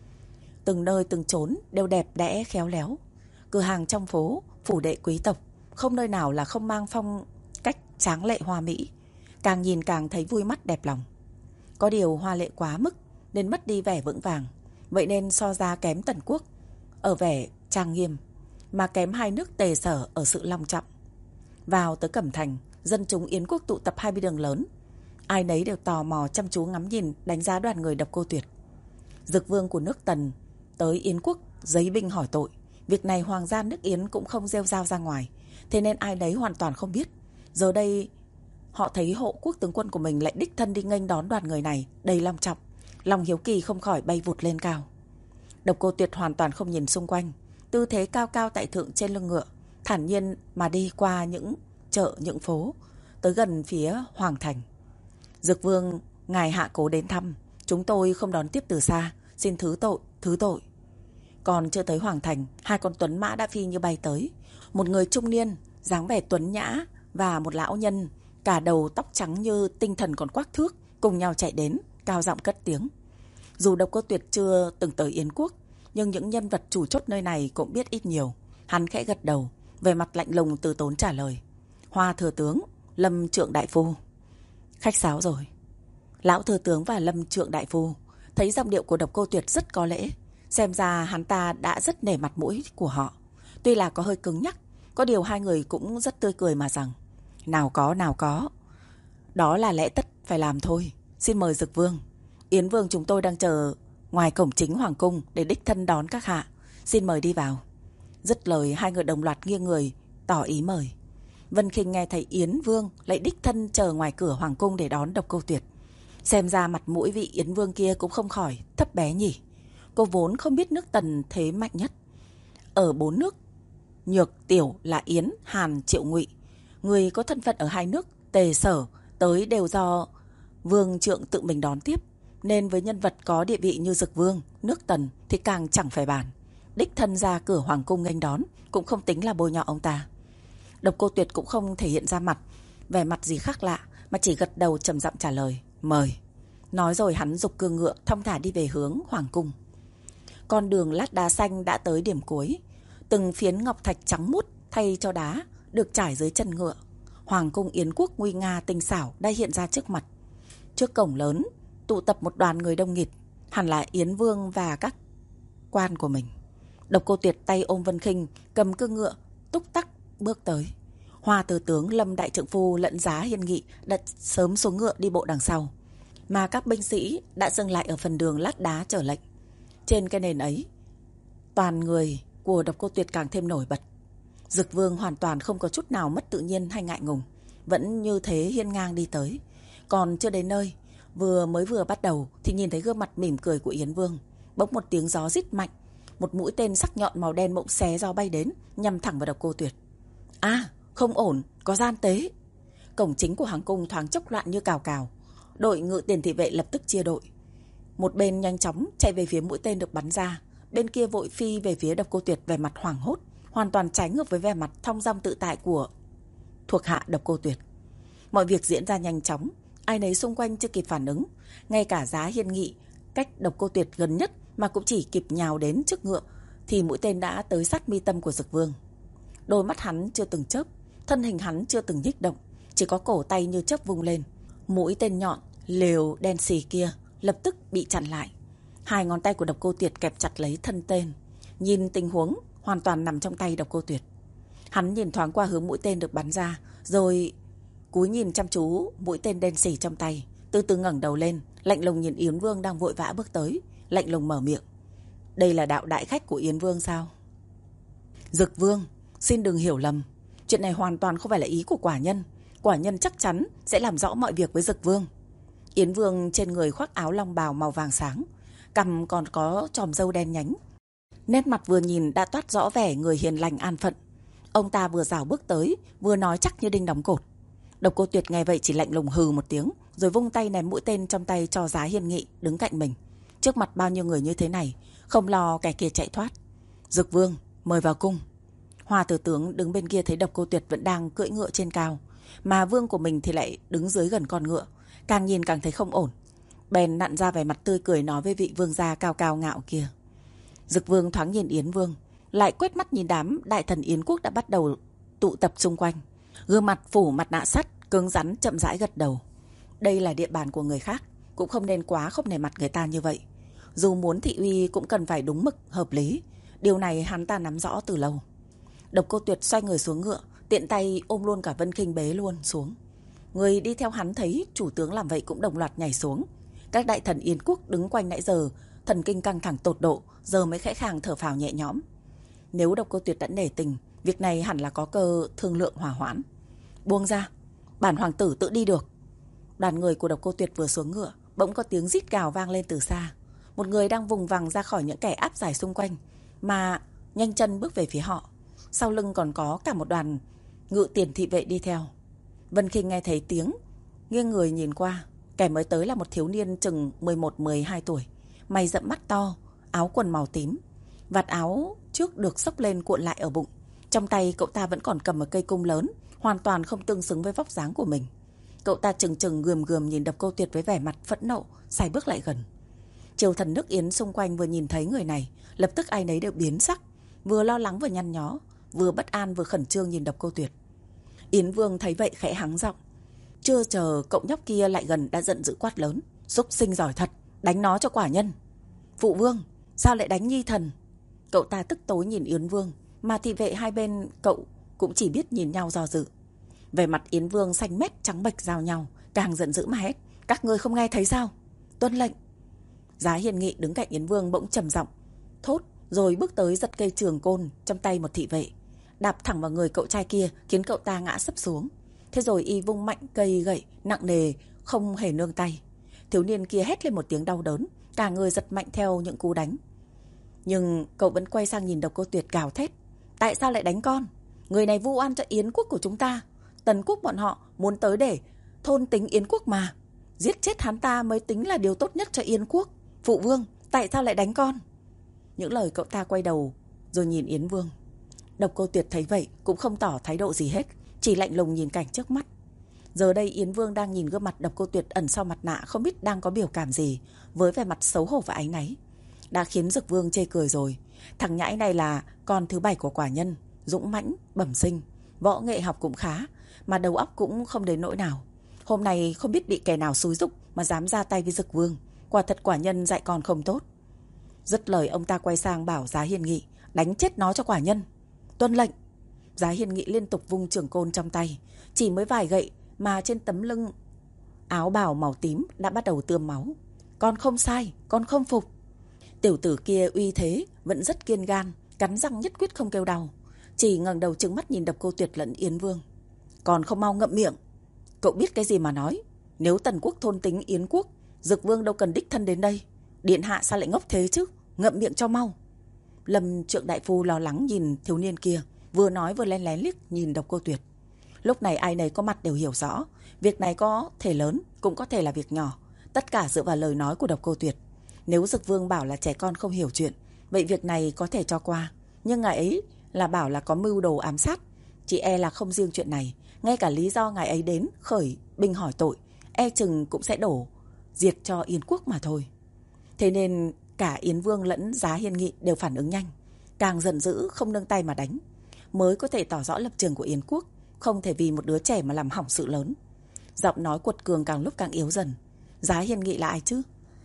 Từng nơi từng chốn đều đẹp đẽ khéo léo. Cửa hàng trong phố, phủ đệ quý tộc, không nơi nào là không mang phong cách tráng lệ hoa mỹ, càng nhìn càng thấy vui mắt đẹp lòng. Có điều hoa lệ quá mức nên mất đi vẻ vững vàng, vậy nên so ra kém Tần quốc ở vẻ trang nghiêm, mà kém hai nước Tề Sở ở sự long trọng. Vào tới Cẩm Thành, dân chúng Yến quốc tụ tập hai bên đường lớn, ai nấy đều tò mò chăm chú ngắm nhìn, đánh giá đoàn người Độc Cô Tuyệt. Dực Vương của nước Tần tới Yến quốc giấy binh hỏi tội, việc này hoàng gia nước Yến cũng không rêu rao ra ngoài, thế nên ai nấy hoàn toàn không biết. Giờ đây họ thấy hộ quốc tướng quân của mình lại đích thân đi nghênh đón đoàn người này đầy long trọng, lòng hiếu kỳ không khỏi bay vụt lên cao. Độc Cô Tuyệt hoàn toàn không nhìn xung quanh, tư thế cao cao tại thượng trên lưng ngựa, thản nhiên mà đi qua những chợ những phố, tới gần phía Hoàng Thành. Dực Vương, ngài hạ cố đến thăm, chúng tôi không đón tiếp từ xa, xin thứ tội, thứ tội. Còn chưa tới Hoàng Thành, hai con tuấn mã đã phi như bay tới. Một người trung niên, dáng vẻ tuấn nhã, và một lão nhân, cả đầu tóc trắng như tinh thần còn quắc thước, cùng nhau chạy đến, cao giọng cất tiếng. Dù Độc Cô Tuyệt chưa từng tới Yến quốc, nhưng những nhân vật chủ chốt nơi này cũng biết ít nhiều. Hắn khẽ gật đầu, về mặt lạnh lùng từ tốn trả lời. Hoa thừa tướng, Lâm Trượng đại phu. Khách sáo rồi. Lão thừa tướng và Lâm Trượng đại phu thấy giọng điệu của Độc Cô Tuyệt rất có lễ, xem ra hắn ta đã rất nể mặt mũi của họ. Tuy là có hơi cứng nhắc, có điều hai người cũng rất tươi cười mà rằng, nào có nào có, đó là lẽ tất phải làm thôi. Xin mời Dực Vương, Yến Vương chúng tôi đang chờ ngoài cổng chính hoàng cung để đích thân đón các hạ, xin mời đi vào. Dứt lời, hai người đồng loạt nghiêng người tỏ ý mời. Vân Khinh nghe thấy Yến Vương lại đích thân chờ ngoài cửa hoàng cung để đón Độc Cô Tuyệt, xem ra mặt mũi vị Yến Vương kia cũng không khỏi thấp bé nhỉ. Cô vốn không biết nước Tần thế mạnh nhất ở bốn nước Nhược Tiểu là Yến, Hàn, Triệu, Ngụy, người có thân phận ở hai nước Tề Sở tới đều do Vương Trượng tự mình đón tiếp, nên với nhân vật có địa vị như Dực Vương nước Tần thì càng chẳng phải bàn. Đích thân ra cửa hoàng cung nghênh đón cũng không tính là bôi nhọ ông ta. Độc Cô Tuyệt cũng không thể hiện ra mặt vẻ mặt gì khác lạ, mà chỉ gật đầu trầm giọng trả lời, mời. Nói rồi hắn giục cương ngựa thong thả đi về hướng hoàng cung. Con đường lát đá xanh đã tới điểm cuối, từng phiến ngọc thạch trắng muốt thay cho đá được trải dưới chân ngựa. Hoàng cung Yến quốc nguy nga tinh xảo đã hiện ra trước mặt. Trước cổng lớn tụ tập một đoàn người đông nghịt, hẳn là Yến Vương và các quan của mình. Độc Cô Tuyệt tay ôm Vân Khinh, cầm cương ngựa túc tắc bước tới. Hoa thừa tướng Lâm đại trượng phu lẫn Giá Hiên Nghị đã sớm xuống ngựa đi bộ đằng sau, mà các binh sĩ đã dừng lại ở phần đường lát đá chờ lệnh. Trên cái nền ấy, toàn người của Độc Cô Tuyệt càng thêm nổi bật. Dực Vương hoàn toàn không có chút nào mất tự nhiên hay ngại ngùng, vẫn như thế hiên ngang đi tới. Còn chưa đến nơi, vừa mới vừa bắt đầu thì nhìn thấy gương mặt mỉm cười của Yến Vương. Bỗng một tiếng gió rít mạnh, Một mũi tên sắc nhọn màu đen bỗng xé gió bay đến, nhằm thẳng vào Độc Cô Tuyệt. À, không ổn, có gian tế. Cổng chính của hoàng cung thoáng chốc loạn như cào cào. Đội ngự tiền thị vệ lập tức chia đội. Một bên nhanh chóng chạy về phía mũi tên được bắn ra, bên kia vội phi về phía Độc Cô Tuyệt vẻ mặt hoảng hốt, hoàn toàn trái ngược với vẻ mặt thong dong tự tại của thuộc hạ Độc Cô Tuyệt. Mọi việc diễn ra nhanh chóng, ai nấy xung quanh chưa kịp phản ứng, ngay cả Giá Hiên Nghị cách Độc Cô Tuyệt gần nhất mà cũng chỉ kịp nhào đến trước ngựa thì mũi tên đã tới sát mi tâm của Dực Vương. Đôi mắt hắn chưa từng chớp, thân hình hắn chưa từng nhích động, chỉ có cổ tay như chớp vung lên. Mũi tên nhọn lều đen xì kia lập tức bị chặn lại. Hai ngón tay của Độc Cô Tuyệt kẹp chặt lấy thân tên. Nhìn tình huống hoàn toàn nằm trong tay Độc Cô Tuyệt, hắn nhìn thoáng qua hướng mũi tên được bắn ra, rồi cúi nhìn chăm chú mũi tên đen xì trong tay, từ từ ngẩng đầu lên, lạnh lùng nhìn Yến Vương đang vội vã bước tới, lạnh lùng mở miệng. Đây là đạo đại khách của Yến Vương sao? Dực Vương, xin đừng hiểu lầm, chuyện này hoàn toàn không phải là ý của quả nhân. Quả nhân chắc chắn sẽ làm rõ mọi việc với Dực Vương. Yến Vương trên người khoác áo long bào màu vàng sáng, cằm còn có chòm râu đen nhánh, nét mặt vừa nhìn đã toát rõ vẻ người hiền lành an phận. Ông ta vừa rảo bước tới, vừa nói chắc như đinh đóng cột. Độc Cô Tuyệt nghe vậy chỉ lạnh lùng hừ một tiếng, rồi vung tay ném mũi tên trong tay cho Giá Hiên Nghị đứng cạnh mình. Trước mặt bao nhiêu người như thế này, không lo kẻ kia chạy thoát. Dực Vương, mời vào cung. Hoa Tử tướng đứng bên kia thấy Độc Cô Tuyệt vẫn đang cưỡi ngựa trên cao, mà vương của mình thì lại đứng dưới gần con ngựa, càng nhìn càng thấy không ổn. Bèn nặn ra vẻ mặt tươi cười nói với vị vương gia cao cao ngạo kia. Dực Vương thoáng nhìn Yến Vương, lại quét mắt nhìn đám đại thần Yến quốc đã bắt đầu tụ tập xung quanh. Gương mặt phủ mặt nạ sắt, cứng rắn chậm rãi gật đầu. Đây là địa bàn của người khác, cũng không nên quá không nể mặt người ta như vậy. Dù muốn thị uy cũng cần phải đúng mực, hợp lý. Điều này hắn ta nắm rõ từ lâu. Độc Cô Tuyệt xoay người xuống ngựa, tiện tay ôm luôn cả Vân Khinh bế luôn xuống. Người đi theo hắn thấy chủ tướng làm vậy cũng đồng loạt nhảy xuống. Các đại thần Yến quốc đứng quanh nãy giờ, thần kinh căng thẳng tột độ, giờ mới khẽ khàng thở phào nhẹ nhõm. Nếu Độc Cô Tuyệt đã nể tình, việc này hẳn là có cơ thương lượng hòa hoãn. Buông ra, bản hoàng tử tự đi được. Đoàn người của Độc Cô Tuyệt vừa xuống ngựa, bỗng có tiếng rít gào vang lên từ xa. Một người đang vùng vằng ra khỏi những kẻ áp giải xung quanh, mà nhanh chân bước về phía họ. Sau lưng còn có cả một đoàn ngự tiền thị vệ đi theo. Vân Khinh nghe thấy tiếng, nghiêng người nhìn qua. Kẻ mới tới là một thiếu niên chừng mười một mười hai tuổi, mày rậm mắt to, áo quần màu tím, vạt áo trước được xốc lên cuộn lại ở bụng. Trong tay cậu ta vẫn còn cầm một cây cung lớn, hoàn toàn không tương xứng với vóc dáng của mình. Cậu ta chừng chừng gườm gườm nhìn Độc Cô Tuyệt với vẻ mặt phẫn nộ, sải bước lại gần. Triều thần nước Yến xung quanh vừa nhìn thấy người này, lập tức ai nấy đều biến sắc, vừa lo lắng vừa nhăn nhó, vừa bất an vừa khẩn trương nhìn Độc Cô Tuyệt. Yến Vương thấy vậy khẽ hắng giọng. Chưa chờ cậu nhóc kia lại gần đã giận dữ quát lớn. Súc sinh giỏi thật, đánh nó cho quả nhân. Phụ vương, sao lại đánh nhi thần? Cậu ta tức tối nhìn Yến Vương, mà thị vệ hai bên cậu cũng chỉ biết nhìn nhau do dự. Về mặt Yến Vương xanh mét trắng bệch giao nhau, càng giận dữ mà hét. Các ngươi không nghe thấy sao? Tuân lệnh. Giá Hiên Nghị đứng cạnh Yến Vương bỗng trầm giọng thốt, rồi bước tới giật cây trường côn trong tay một thị vệ, đạp thẳng vào người cậu trai kia, khiến cậu ta ngã sấp xuống. Thế rồi y vung mạnh cây gậy nặng nề, không hề nương tay. Thiếu niên kia hét lên một tiếng đau đớn, cả người giật mạnh theo những cú đánh. Nhưng cậu vẫn quay sang nhìn Độc Cô Tuyệt gào thét. Tại sao lại đánh con? Người này vu oan cho Yến quốc của chúng ta. Tần quốc bọn họ muốn tới để thôn tính Yến quốc mà. Giết chết hắn ta mới tính là điều tốt nhất cho Yến quốc. Phụ vương, tại sao lại đánh con? Những lời cậu ta quay đầu rồi nhìn Yến Vương. Độc Cô Tuyệt thấy vậy cũng không tỏ thái độ gì hết, chỉ lạnh lùng nhìn cảnh trước mắt. Giờ đây Yến Vương đang nhìn gương mặt Độc Cô Tuyệt ẩn sau mặt nạ, không biết đang có biểu cảm gì, với vẻ mặt xấu hổ và áy náy. Đã khiến Dực Vương chê cười rồi. Thằng nhãi này là con thứ bảy của quả nhân, dũng mãnh, bẩm sinh, võ nghệ học cũng khá, mà đầu óc cũng không đến nỗi nào. Hôm nay không biết bị kẻ nào xúi giục mà dám ra tay với Dực Vương. Quả thật quả nhân dạy con không tốt. Dứt lời ông ta quay sang bảo Giá Hiên Nghị đánh chết nó cho quả nhân. Tuân lệnh. Giá Hiên Nghị liên tục vung trường côn trong tay, chỉ mới vài gậy mà trên tấm lưng áo bào màu tím đã bắt đầu tươm máu. Con không sai, con không phục. Tiểu tử kia uy thế vẫn rất kiên gan, cắn răng nhất quyết không kêu đau, chỉ ngẩng đầu trừng mắt nhìn Độc Cô Tuyệt lẫn Yến Vương. Còn không mau ngậm miệng. Cậu biết cái gì mà nói? Nếu Tần quốc thôn tính Yến quốc, Dực Vương đâu cần đích thân đến đây. Điện hạ sao lại ngốc thế chứ? Ngậm miệng cho mau. Lâm Trượng đại phu lo lắng nhìn thiếu niên kia, vừa nói vừa lén lén liếc nhìn Độc Cô Tuyệt. Lúc này ai nấy có mặt đều hiểu rõ, việc này có thể lớn, cũng có thể là việc nhỏ, tất cả dựa vào lời nói của Độc Cô Tuyệt. Nếu Dực Vương bảo là trẻ con không hiểu chuyện, vậy việc này có thể cho qua, nhưng ngài ấy là bảo là có mưu đồ ám sát, chỉ e là không riêng chuyện này, ngay cả lý do ngài ấy đến khởi binh hỏi tội, e chừng cũng sẽ đổ diệt cho Yến quốc mà thôi. Thế nên cả Yến Vương lẫn Giá Hiên Nghị đều phản ứng nhanh, càng giận dữ không nương tay mà đánh, mới có thể tỏ rõ lập trường của Yến quốc, không thể vì một đứa trẻ mà làm hỏng sự lớn. Giọng nói quật cường càng lúc càng yếu dần. Giá Hiên Nghị là ai chứ?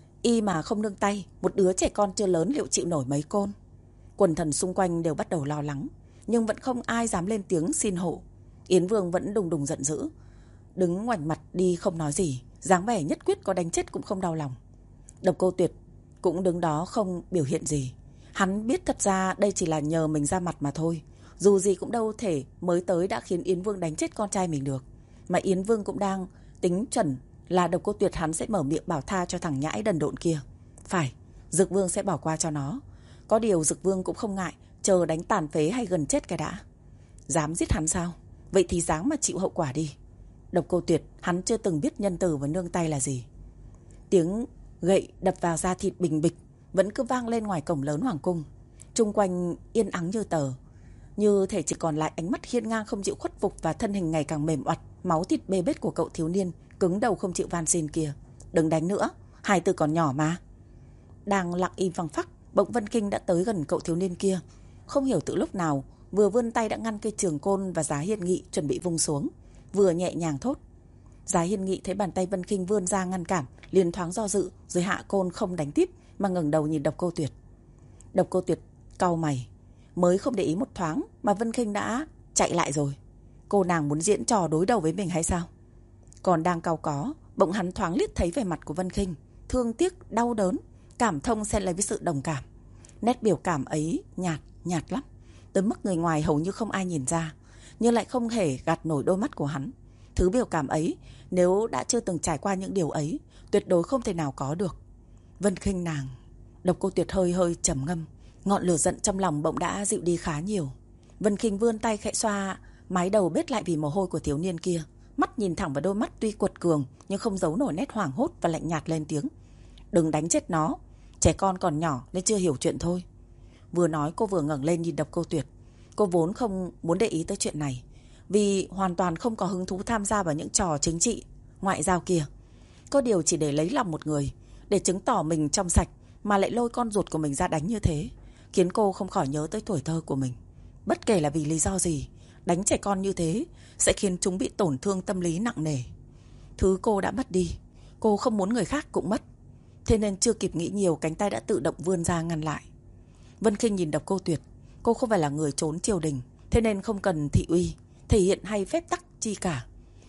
Y mà không nương tay, một đứa trẻ con chưa lớn liệu chịu nổi mấy côn? Quần thần xung quanh đều bắt đầu lo lắng, nhưng vẫn không ai dám lên tiếng xin hộ. Yến Vương vẫn đùng đùng giận dữ, đứng ngoảnh mặt đi không nói gì, dáng vẻ nhất quyết có đánh chết cũng không đau lòng. Độc Cô Tuyệt cũng đứng đó không biểu hiện gì. Hắn biết thật ra đây chỉ là nhờ mình ra mặt mà thôi, dù gì cũng đâu thể mới tới đã khiến Yến Vương đánh chết con trai mình được. Mà Yến Vương cũng đang tính chuẩn là Độc Cô Tuyệt hắn sẽ mở miệng bảo tha cho thằng nhãi đần độn kia. Phải, Dực Vương sẽ bỏ qua cho nó. Có điều Dực Vương cũng không ngại chờ đánh tàn phế hay gần chết cái đã. Dám giết hắn sao? Vậy thì dáng mà chịu hậu quả đi. Độc Cô Tuyệt hắn chưa từng biết nhân từ và nương tay là gì. Tiếng gậy đập vào da thịt bình bịch vẫn cứ vang lên ngoài cổng lớn hoàng cung. Chung quanh yên ắng như tờ, như thể chỉ còn lại ánh mắt hiên ngang không chịu khuất phục và thân hình ngày càng mềm oặt, máu thịt bê bết của cậu thiếu niên cứng đầu không chịu van xin kia. Đừng đánh nữa, hài tử còn nhỏ mà. Đang lặng im phăng phắc, bỗng Vân Kinh đã tới gần cậu thiếu niên kia. Không hiểu từ lúc nào vừa vươn tay đã ngăn cây trường côn và Giá Hiên Nghị chuẩn bị vung xuống, vừa nhẹ nhàng thốt. Giá Hiên Nghị thấy bàn tay Vân Kinh vươn ra ngăn cản, liền thoáng do dự rồi hạ côn không đánh tiếp mà ngẩng đầu nhìn Độc Cô Tuyệt. Độc Cô Tuyệt cau mày, mới không để ý một thoáng mà Vân Kinh đã chạy lại rồi. Cô nàng muốn diễn trò đối đầu với mình hay sao? Còn đang cau có, bỗng hắn thoáng liếc thấy vẻ mặt của Vân Kinh, thương tiếc, đau đớn, cảm thông xen lẫn với sự đồng cảm. Nét biểu cảm ấy nhạt, nhạt lắm, tới mức người ngoài hầu như không ai nhìn ra, nhưng lại không hề gạt nổi đôi mắt của hắn. Thứ biểu cảm ấy, nếu đã chưa từng trải qua những điều ấy, tuyệt đối không thể nào có được. Vân Kinh nàng. Độc Cô Tuyệt hơi hơi trầm ngâm, ngọn lửa giận trong lòng bỗng đã dịu đi khá nhiều. Vân Kinh vươn tay khẽ xoa mái đầu bết lại vì mồ hôi của thiếu niên kia, mắt nhìn thẳng vào đôi mắt tuy quật cường nhưng không giấu nổi nét hoảng hốt và lạnh nhạt lên tiếng. Đừng đánh chết nó, trẻ con còn nhỏ nên chưa hiểu chuyện thôi. Vừa nói cô vừa ngẩng lên nhìn Độc Cô Tuyệt. Cô vốn không muốn để ý tới chuyện này, vì hoàn toàn không có hứng thú tham gia vào những trò chính trị, ngoại giao kia. Có điều chỉ để lấy lòng một người, để chứng tỏ mình trong sạch mà lại lôi con ruột của mình ra đánh như thế, khiến cô không khỏi nhớ tới tuổi thơ của mình. Bất kể là vì lý do gì, đánh trẻ con như thế sẽ khiến chúng bị tổn thương tâm lý nặng nề. Thứ cô đã mất đi, cô không muốn người khác cũng mất. Thế nên chưa kịp nghĩ nhiều, cánh tay đã tự động vươn ra ngăn lại. Vân Kinh nhìn Độc Cô Tuyệt. Cô không phải là người trốn triều đình, thế nên không cần thị uy, thể hiện hay phép tắc chi cả.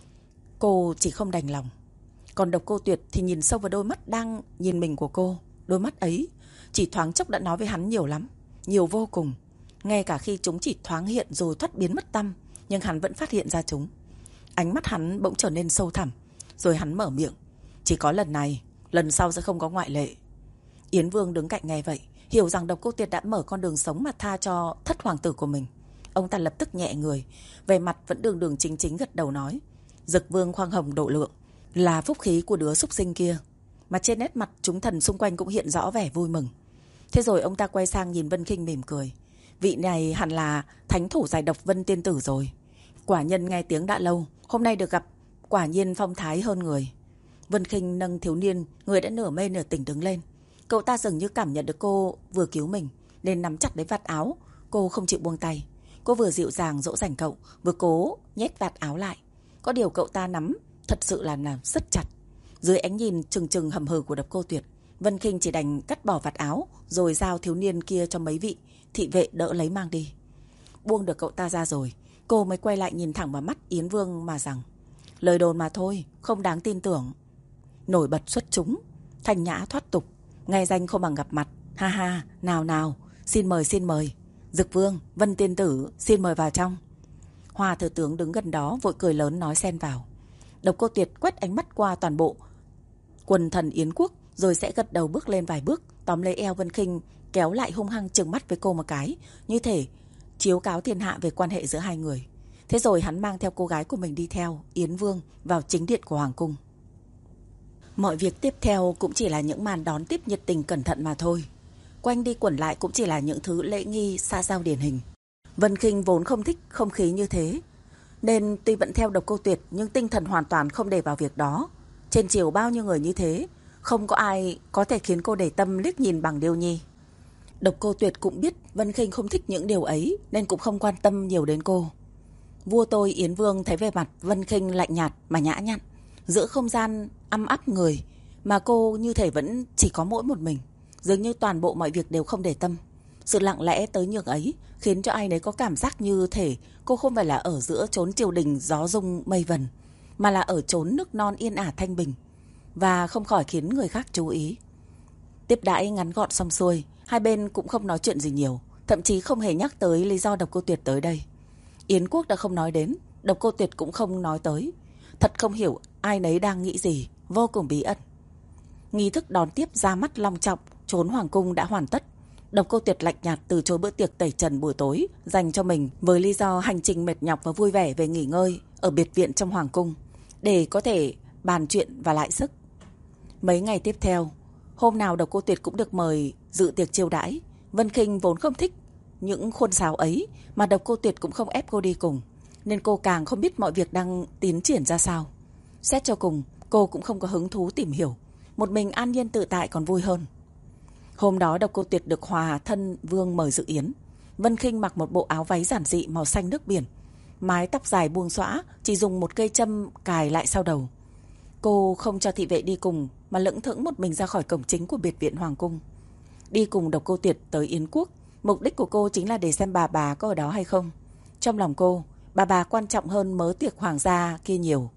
Cô chỉ không đành lòng. Còn Độc Cô Tuyệt thì nhìn sâu vào đôi mắt đang nhìn mình của cô. Đôi mắt ấy chỉ thoáng chốc đã nói với hắn nhiều lắm, nhiều vô cùng. Ngay cả khi chúng chỉ thoáng hiện rồi thoát biến mất tăm, nhưng hắn vẫn phát hiện ra chúng. Ánh mắt hắn bỗng trở nên sâu thẳm, rồi hắn mở miệng. Chỉ có lần này, lần sau sẽ không có ngoại lệ. Yến Vương đứng cạnh nghe vậy, hiểu rằng Độc Cô Tuyệt đã mở con đường sống mà tha cho thất hoàng tử của mình. Ông ta lập tức nhẹ người, về mặt vẫn đường đường chính chính gật đầu nói. Dực Vương khoan hồng độ lượng, là phúc khí của đứa súc sinh kia. Mà trên nét mặt chúng thần xung quanh cũng hiện rõ vẻ vui mừng. Thế rồi ông ta quay sang nhìn Vân Kinh mỉm cười. Vị này hẳn là thánh thủ giải độc Vân Tiên Tử rồi. Quả nhân nghe tiếng đã lâu, hôm nay được gặp, quả nhiên phong thái hơn người. Vân Kinh nâng thiếu niên, người đã nửa mê nửa tỉnh đứng lên. Cậu ta dường như cảm nhận được cô vừa cứu mình, nên nắm chặt lấy vạt áo. Cô không chịu buông tay. Cô vừa dịu dàng dỗ dành cậu, vừa cố nhét vạt áo lại. Có điều cậu ta nắm thật sự là nằm rất chặt. Dưới ánh nhìn trừng trừng hầm hừ của Độc Cô Tuyệt, Vân Kinh chỉ đành cắt bỏ vạt áo, rồi giao thiếu niên kia cho mấy vị thị vệ đỡ lấy mang đi. Buông được cậu ta ra rồi, cô mới quay lại nhìn thẳng vào mắt Yến Vương mà rằng, lời đồn mà thôi, không đáng tin tưởng. Nổi bật xuất chúng, thanh nhã thoát tục, nghe danh không bằng gặp mặt. Ha ha, nào nào, xin mời xin mời. Dực Vương, Vân Tiên Tử, xin mời vào trong. Hoa thừa tướng đứng gần đó vội cười lớn nói xen vào. Độc Cô Tuyệt quét ánh mắt qua toàn bộ quần thần Yến quốc, rồi sẽ gật đầu bước lên vài bước, tóm lấy eo Vân Kinh kéo lại hung hăng trừng mắt với cô một cái, như thể chiếu cáo thiên hạ về quan hệ giữa hai người. Thế rồi hắn mang theo cô gái của mình đi theo, Yến Vương, vào chính điện của Hoàng cung. Mọi việc tiếp theo cũng chỉ là những màn đón tiếp nhiệt tình cẩn thận mà thôi. Quanh đi quẩn lại cũng chỉ là những thứ lễ nghi xã giao điển hình. Vân Khinh vốn không thích không khí như thế, nên tuy vẫn theo Độc Cô Tuyệt nhưng tinh thần hoàn toàn không để vào việc đó. Trên triều bao nhiêu người như thế, không có ai có thể khiến cô để tâm liếc nhìn bằng Điêu Nhi. Độc Cô Tuyệt cũng biết Vân Khinh không thích những điều ấy, nên cũng không quan tâm nhiều đến cô. Vua tôi Yến Vương thấy về mặt Vân Khinh lạnh nhạt mà nhã nhặn, giữa không gian âm áp người mà cô như thể vẫn chỉ có mỗi một mình, dường như toàn bộ mọi việc đều không để tâm. Sự lặng lẽ tới nhường ấy khiến cho ai nấy có cảm giác như thể cô không phải là ở giữa chốn triều đình gió rung mây vần, mà là ở chốn nước non yên ả thanh bình, và không khỏi khiến người khác chú ý. Tiếp đãi ngắn gọn xong xuôi, hai bên cũng không nói chuyện gì nhiều, thậm chí không hề nhắc tới lý do Độc Cô Tuyệt tới đây. Yến Quốc đã không nói đến, Độc Cô Tuyệt cũng không nói tới. Thật không hiểu ai nấy đang nghĩ gì, vô cùng bí ẩn. Nghi thức đón tiếp ra mắt long trọng trốn hoàng cung đã hoàn tất. Độc Cô Tuyệt lạnh nhạt từ chối bữa tiệc tẩy trần buổi tối dành cho mình, với lý do hành trình mệt nhọc và vui vẻ về nghỉ ngơi ở biệt viện trong hoàng cung, để có thể bàn chuyện và lại sức. Mấy ngày tiếp theo, hôm nào Độc Cô Tuyệt cũng được mời dự tiệc chiêu đãi. Vân Khinh vốn không thích những khuôn sáo ấy, mà Độc Cô Tuyệt cũng không ép cô đi cùng, nên cô càng không biết mọi việc đang tiến triển ra sao. Xét cho cùng, cô cũng không có hứng thú tìm hiểu, một mình an nhiên tự tại còn vui hơn. Hôm đó Độc Cô Tuyệt được Hòa thân vương mời dự yến. Vân Khinh mặc một bộ áo váy giản dị màu xanh nước biển, mái tóc dài buông xõa, chỉ dùng một cây châm cài lại sau đầu. Cô không cho thị vệ đi cùng, mà lững thững một mình ra khỏi cổng chính của biệt viện hoàng cung. Đi cùng Độc Cô Tuyệt tới Yến Quốc, mục đích của cô chính là để xem bà bà có ở đó hay không. Trong lòng cô, bà bà quan trọng hơn mớ tiệc hoàng gia kia nhiều.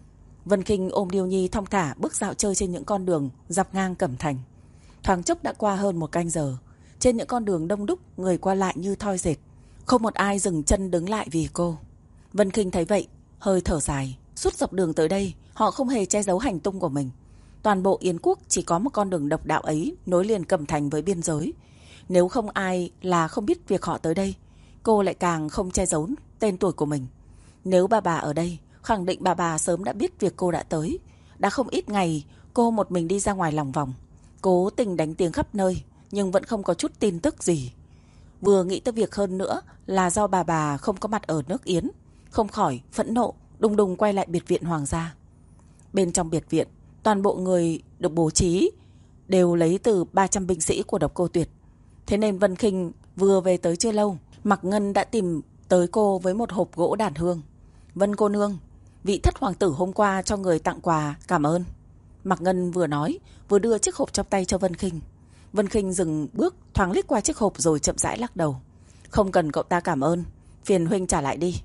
Vân Khinh ôm Điêu Nhi thong thả bước dạo chơi trên những con đường dọc ngang Cẩm Thành. Thoáng chốc đã qua hơn một canh giờ. Trên những con đường đông đúc, người qua lại như thoi dệt, không một ai dừng chân đứng lại vì cô. Vân Khinh thấy vậy, hơi thở dài. Suốt dọc đường tới đây, họ không hề che giấu hành tung của mình. Toàn bộ Yến Quốc chỉ có một con đường độc đạo ấy nối liền Cẩm Thành với biên giới. Nếu không ai là không biết việc họ tới đây, cô lại càng không che giấu tên tuổi của mình. Nếu bà bà ở đây, khẳng định bà bà sớm đã biết việc cô đã tới. Đã không ít ngày, cô một mình đi ra ngoài lòng vòng, cố tình đánh tiếng khắp nơi, nhưng vẫn không có chút tin tức gì. Vừa nghĩ tới việc hơn nữa là do bà bà không có mặt ở nước Yến, không khỏi phẫn nộ, đùng đùng quay lại biệt viện hoàng gia. Bên trong biệt viện, toàn bộ người được bố trí đều lấy từ ba trăm binh sĩ của Độc Cô Tuyệt. Thế nên Vân Khinh vừa về tới chưa lâu, Mạc Ngân đã tìm tới cô với một hộp gỗ đàn hương. Vân cô nương, vị thất hoàng tử hôm qua cho người tặng quà, cảm ơn. Mạc Ngân vừa nói, vừa đưa chiếc hộp trong tay cho Vân Khinh. Vân Khinh dừng bước, thoáng liếc qua chiếc hộp rồi chậm rãi lắc đầu. Không cần cậu ta cảm ơn, phiền huynh trả lại đi.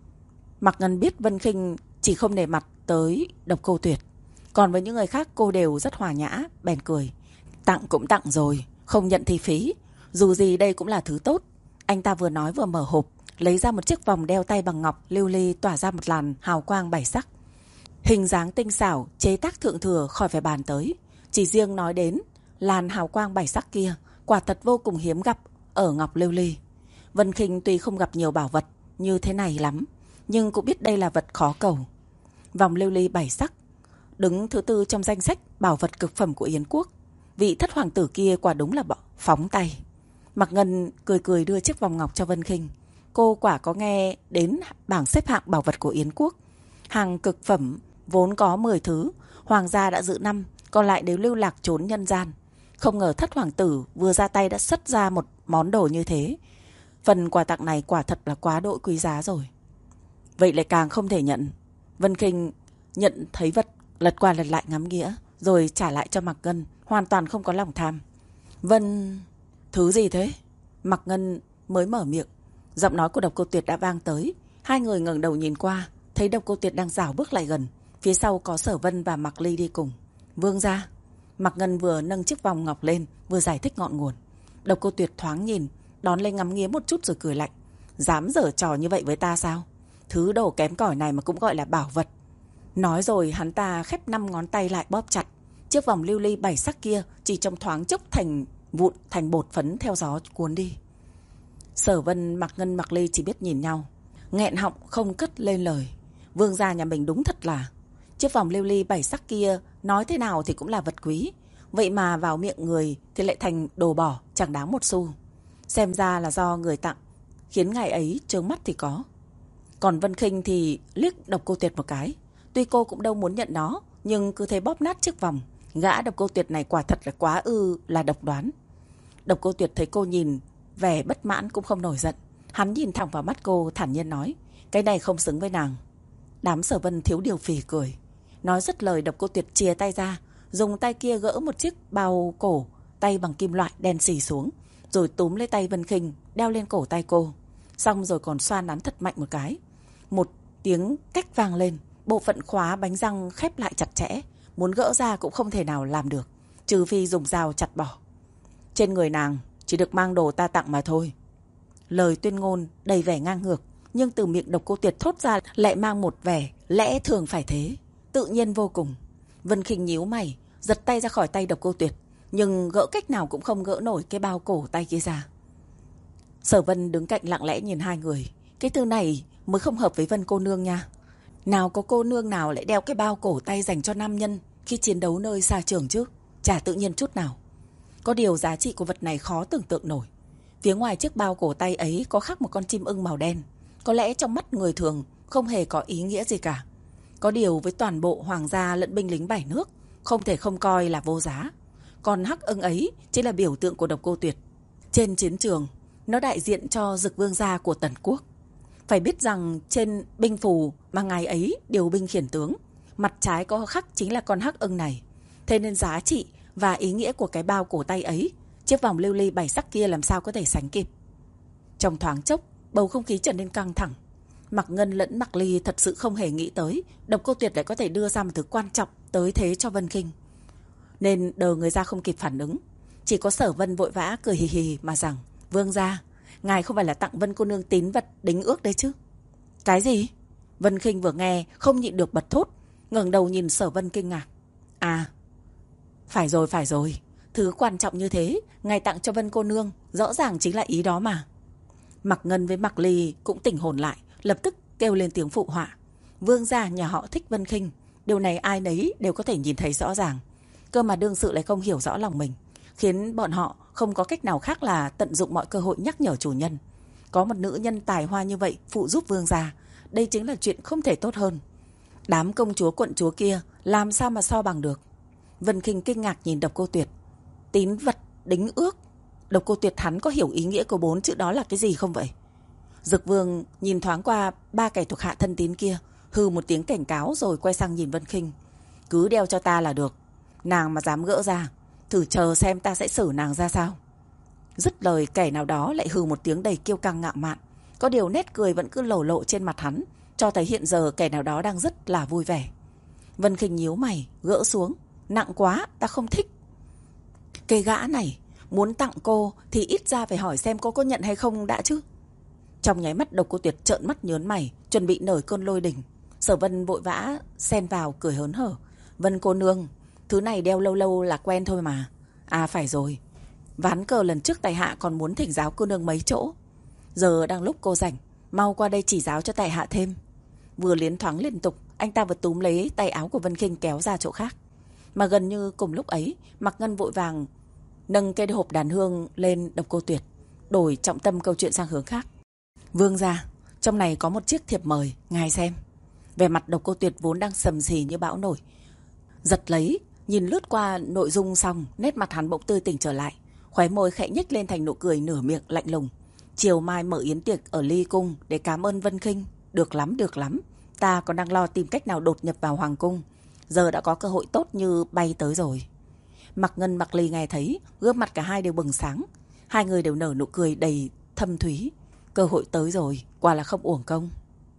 Mạc Ngân biết Vân Khinh chỉ không nể mặt tới Độc Cô Tuyệt, còn với những người khác cô đều rất hòa nhã, bèn cười. Tặng cũng tặng rồi, không nhận thì phí, dù gì đây cũng là thứ tốt. Anh ta vừa nói vừa mở hộp, lấy ra một chiếc vòng đeo tay bằng ngọc lưu ly tỏa ra một làn hào quang bảy sắc. Hình dáng tinh xảo, chế tác thượng thừa khỏi phải bàn tới. Chỉ riêng nói đến làn hào quang bảy sắc kia, quả thật vô cùng hiếm gặp ở ngọc lưu ly. Vân Khinh tuy không gặp nhiều bảo vật như thế này lắm, nhưng cũng biết đây là vật khó cầu. Vòng lưu ly bảy sắc đứng thứ tư trong danh sách bảo vật cực phẩm của Yến Quốc. Vị thất hoàng tử kia quả đúng là phóng tay. Mạc Ngân cười cười đưa chiếc vòng ngọc cho Vân Khinh. Cô quả có nghe đến bảng xếp hạng bảo vật của Yến Quốc. Hàng cực phẩm vốn có mười thứ, hoàng gia đã giữ năm, còn lại đều lưu lạc trốn nhân gian. Không ngờ thất hoàng tử vừa ra tay đã xuất ra một món đồ như thế. Phần quà tặng này quả thật là quá độ quý giá rồi. Vậy lại càng không thể nhận. Vân Khinh nhận thấy vật, lật qua lật lại ngắm nghía, rồi trả lại cho Mạc Ngân, hoàn toàn không có lòng tham. Vân... Thứ gì thế? Mạc Ngân mới mở miệng, giọng nói của Độc Cô Tuyệt đã vang tới. Hai người ngẩng đầu nhìn qua, thấy Độc Cô Tuyệt đang rảo bước lại gần. Phía sau có Sở Vân và Mạc Ly đi cùng. Vương gia. Mạc Ngân vừa nâng chiếc vòng ngọc lên, vừa giải thích ngọn nguồn. Độc Cô Tuyệt thoáng nhìn, đón lên ngắm nghía một chút rồi cười lạnh. Dám giở trò như vậy với ta sao? Thứ đồ kém cỏi này mà cũng gọi là bảo vật. Nói rồi hắn ta khép năm ngón tay lại bóp chặt. Chiếc vòng lưu ly bảy sắc kia chỉ trong thoáng chốc thành vụn thành bột phấn theo gió cuốn đi. Sở Vân, Mạc Ngân, Mạc Ly chỉ biết nhìn nhau, nghẹn họng không cất lên lời. Vương gia nhà mình đúng thật là, chiếc vòng lưu ly bảy sắc kia nói thế nào thì cũng là vật quý, vậy mà vào miệng người thì lại thành đồ bỏ, chẳng đáng một xu. Xem ra là do người tặng khiến ngày ấy trướng mắt thì có. Còn Vân Khinh thì liếc Độc Cô Tuyệt một cái, tuy cô cũng đâu muốn nhận nó, nhưng cứ thế bóp nát chiếc vòng. Gã Độc Cô Tuyệt này quả thật là quá ư là độc đoán. Độc Cô Tuyệt thấy cô nhìn vẻ bất mãn cũng không nổi giận, hắn nhìn thẳng vào mắt cô thản nhiên nói, cái này không xứng với nàng. Đám Sở Vân thiếu điều phì cười. Nói dứt lời, Độc Cô Tuyệt chìa tay ra, dùng tay kia gỡ một chiếc bao cổ tay bằng kim loại đen xì xuống, rồi túm lấy tay Vân Khinh đeo lên cổ tay cô, xong rồi còn xoa nắn thật mạnh một cái. Một tiếng cách vang lên, bộ phận khóa bánh răng khép lại chặt chẽ, muốn gỡ ra cũng không thể nào làm được, trừ phi dùng dao chặt bỏ. Trên người nàng chỉ được mang đồ ta tặng mà thôi. Lời tuyên ngôn đầy vẻ ngang ngược, nhưng từ miệng Độc Cô Tuyệt thốt ra lại mang một vẻ lẽ thường phải thế, tự nhiên vô cùng. Vân Khinh nhíu mày, giật tay ra khỏi tay Độc Cô Tuyệt, nhưng gỡ cách nào cũng không gỡ nổi cái bao cổ tay kia ra. Sở Vân đứng cạnh lặng lẽ nhìn hai người. Cái từ này mới không hợp với Vân cô nương nha. Nào có cô nương nào lại đeo cái bao cổ tay dành cho nam nhân khi chiến đấu nơi xa trường chứ, chả tự nhiên chút nào. Có điều giá trị của vật này khó tưởng tượng nổi. Phía ngoài chiếc bao cổ tay ấy có khắc một con chim ưng màu đen, có lẽ trong mắt người thường không hề có ý nghĩa gì cả. Có điều với toàn bộ hoàng gia lẫn binh lính bảy nước, không thể không coi là vô giá. Còn hắc ưng ấy chính là biểu tượng của Độc Cô Tuyệt. Trên chiến trường, nó đại diện cho Dực Vương gia của Tần Quốc. Phải biết rằng trên binh phù mà ngày ấy điều binh khiển tướng, mặt trái có khắc chính là con hắc ưng này. Thế nên giá trị và ý nghĩa của cái bao cổ tay ấy, chiếc vòng lưu ly bảy sắc kia làm sao có thể sánh kịp. Trong thoáng chốc, bầu không khí trở nên căng thẳng. Mạc Ngân lẫn Mạc Ly thật sự không hề nghĩ tới Độc Cô Tuyệt lại có thể đưa ra một thứ quan trọng tới thế cho Vân Khinh, nên đờ người ra không kịp phản ứng. Chỉ có Sở Vân vội vã cười hì hì mà rằng, Vương gia, ngài không phải là tặng Vân cô nương tín vật đính ước đấy chứ? Cái gì? Vân Khinh vừa nghe không nhịn được bật thốt, ngẩng đầu nhìn Sở Vân kinh ngạc. À, phải rồi phải rồi, thứ quan trọng như thế ngài tặng cho Vân cô nương, rõ ràng chính là ý đó mà. Mạc Ngân với Mạc Ly cũng tỉnh hồn lại, lập tức kêu lên tiếng phụ họa. Vương gia nhà họ thích Vân Khinh, điều này ai nấy đều có thể nhìn thấy rõ ràng. Cơ mà đương sự lại không hiểu rõ lòng mình, khiến bọn họ không có cách nào khác là tận dụng mọi cơ hội nhắc nhở chủ nhân. Có một nữ nhân tài hoa như vậy phụ giúp vương gia, đây chính là chuyện không thể tốt hơn. Đám công chúa quận chúa kia làm sao mà so bằng được. Vân Khinh kinh ngạc nhìn Độc Cô Tuyệt. Tín vật đính ước? Độc Cô Tuyệt hắn có hiểu ý nghĩa của bốn chữ đó là cái gì không vậy? Dực Vương nhìn thoáng qua ba kẻ thuộc hạ thân tín kia, hừ một tiếng cảnh cáo rồi quay sang nhìn Vân Khinh. Cứ đeo cho ta là được, nàng mà dám gỡ ra, thử chờ xem ta sẽ xử nàng ra sao. Dứt lời, kẻ nào đó lại hừ một tiếng đầy kiêu căng ngạo mạn. Có điều nét cười vẫn cứ lổ lộ trên mặt hắn, cho thấy hiện giờ kẻ nào đó đang rất là vui vẻ. Vân Khinh nhíu mày, gỡ xuống. Nặng quá, ta không thích. Cái gã này muốn tặng cô thì ít ra phải hỏi xem cô có nhận hay không đã chứ. Trong nháy mắt, Độc Cô Tuyệt trợn mắt nhớn mày, chuẩn bị nổi cơn lôi đình. Sở Vân vội vã xen vào cười hớn hở. Vân cô nương, thứ này đeo lâu lâu là quen thôi mà. À phải rồi, ván cờ lần trước tại hạ còn muốn thỉnh giáo cô nương mấy chỗ. Giờ đang lúc cô rảnh, mau qua đây chỉ giáo cho tại hạ thêm. Vừa liến thoáng liên tục, anh ta vừa túm lấy tay áo của Vân Khinh kéo ra chỗ khác. Mà gần như cùng lúc ấy, Mạc Ngân vội vàng nâng cây hộp đàn hương lên Độc Cô Tuyệt, đổi trọng tâm câu chuyện sang hướng khác. Vương gia, trong này có một chiếc thiệp mời, ngài xem. Vẻ mặt Độc Cô Tuyệt vốn đang sầm sì như bão nổi, giật lấy, nhìn lướt qua nội dung xong, nét mặt hắn bỗng tươi tỉnh trở lại, khóe môi khẽ nhếch lên thành nụ cười nửa miệng lạnh lùng. Chiều mai mở yến tiệc ở Ly Cung để cảm ơn Vân Khinh. Được lắm, được lắm. Ta còn đang lo tìm cách nào đột nhập vào hoàng cung, giờ đã có cơ hội tốt như bay tới rồi. Mạc Ngân, Mạc Ly nghe thấy, gương mặt cả hai đều bừng sáng. Hai người đều nở nụ cười đầy thâm thúy. Cơ hội tới rồi, quả là không uổng công.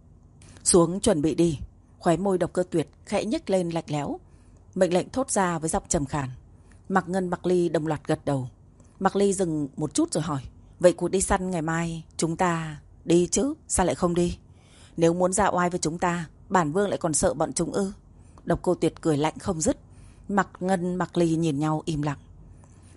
Xuống chuẩn bị đi. Khóe môi Độc Cô Tuyệt khẽ nhếch lên lạnh lẽo, mệnh lệnh thốt ra với giọng trầm khàn. Mạc Ngân, Mạc Ly đồng loạt gật đầu. Mạc Ly dừng một chút rồi hỏi, vậy cuộc đi săn ngày mai chúng ta đi chứ, sao lại không đi? Nếu muốn ra oai với chúng ta, bản vương lại còn sợ bọn chúng ư? Độc Cô Tuyệt cười lạnh không dứt. Mạc Ngân, Mạc Ly nhìn nhau im lặng.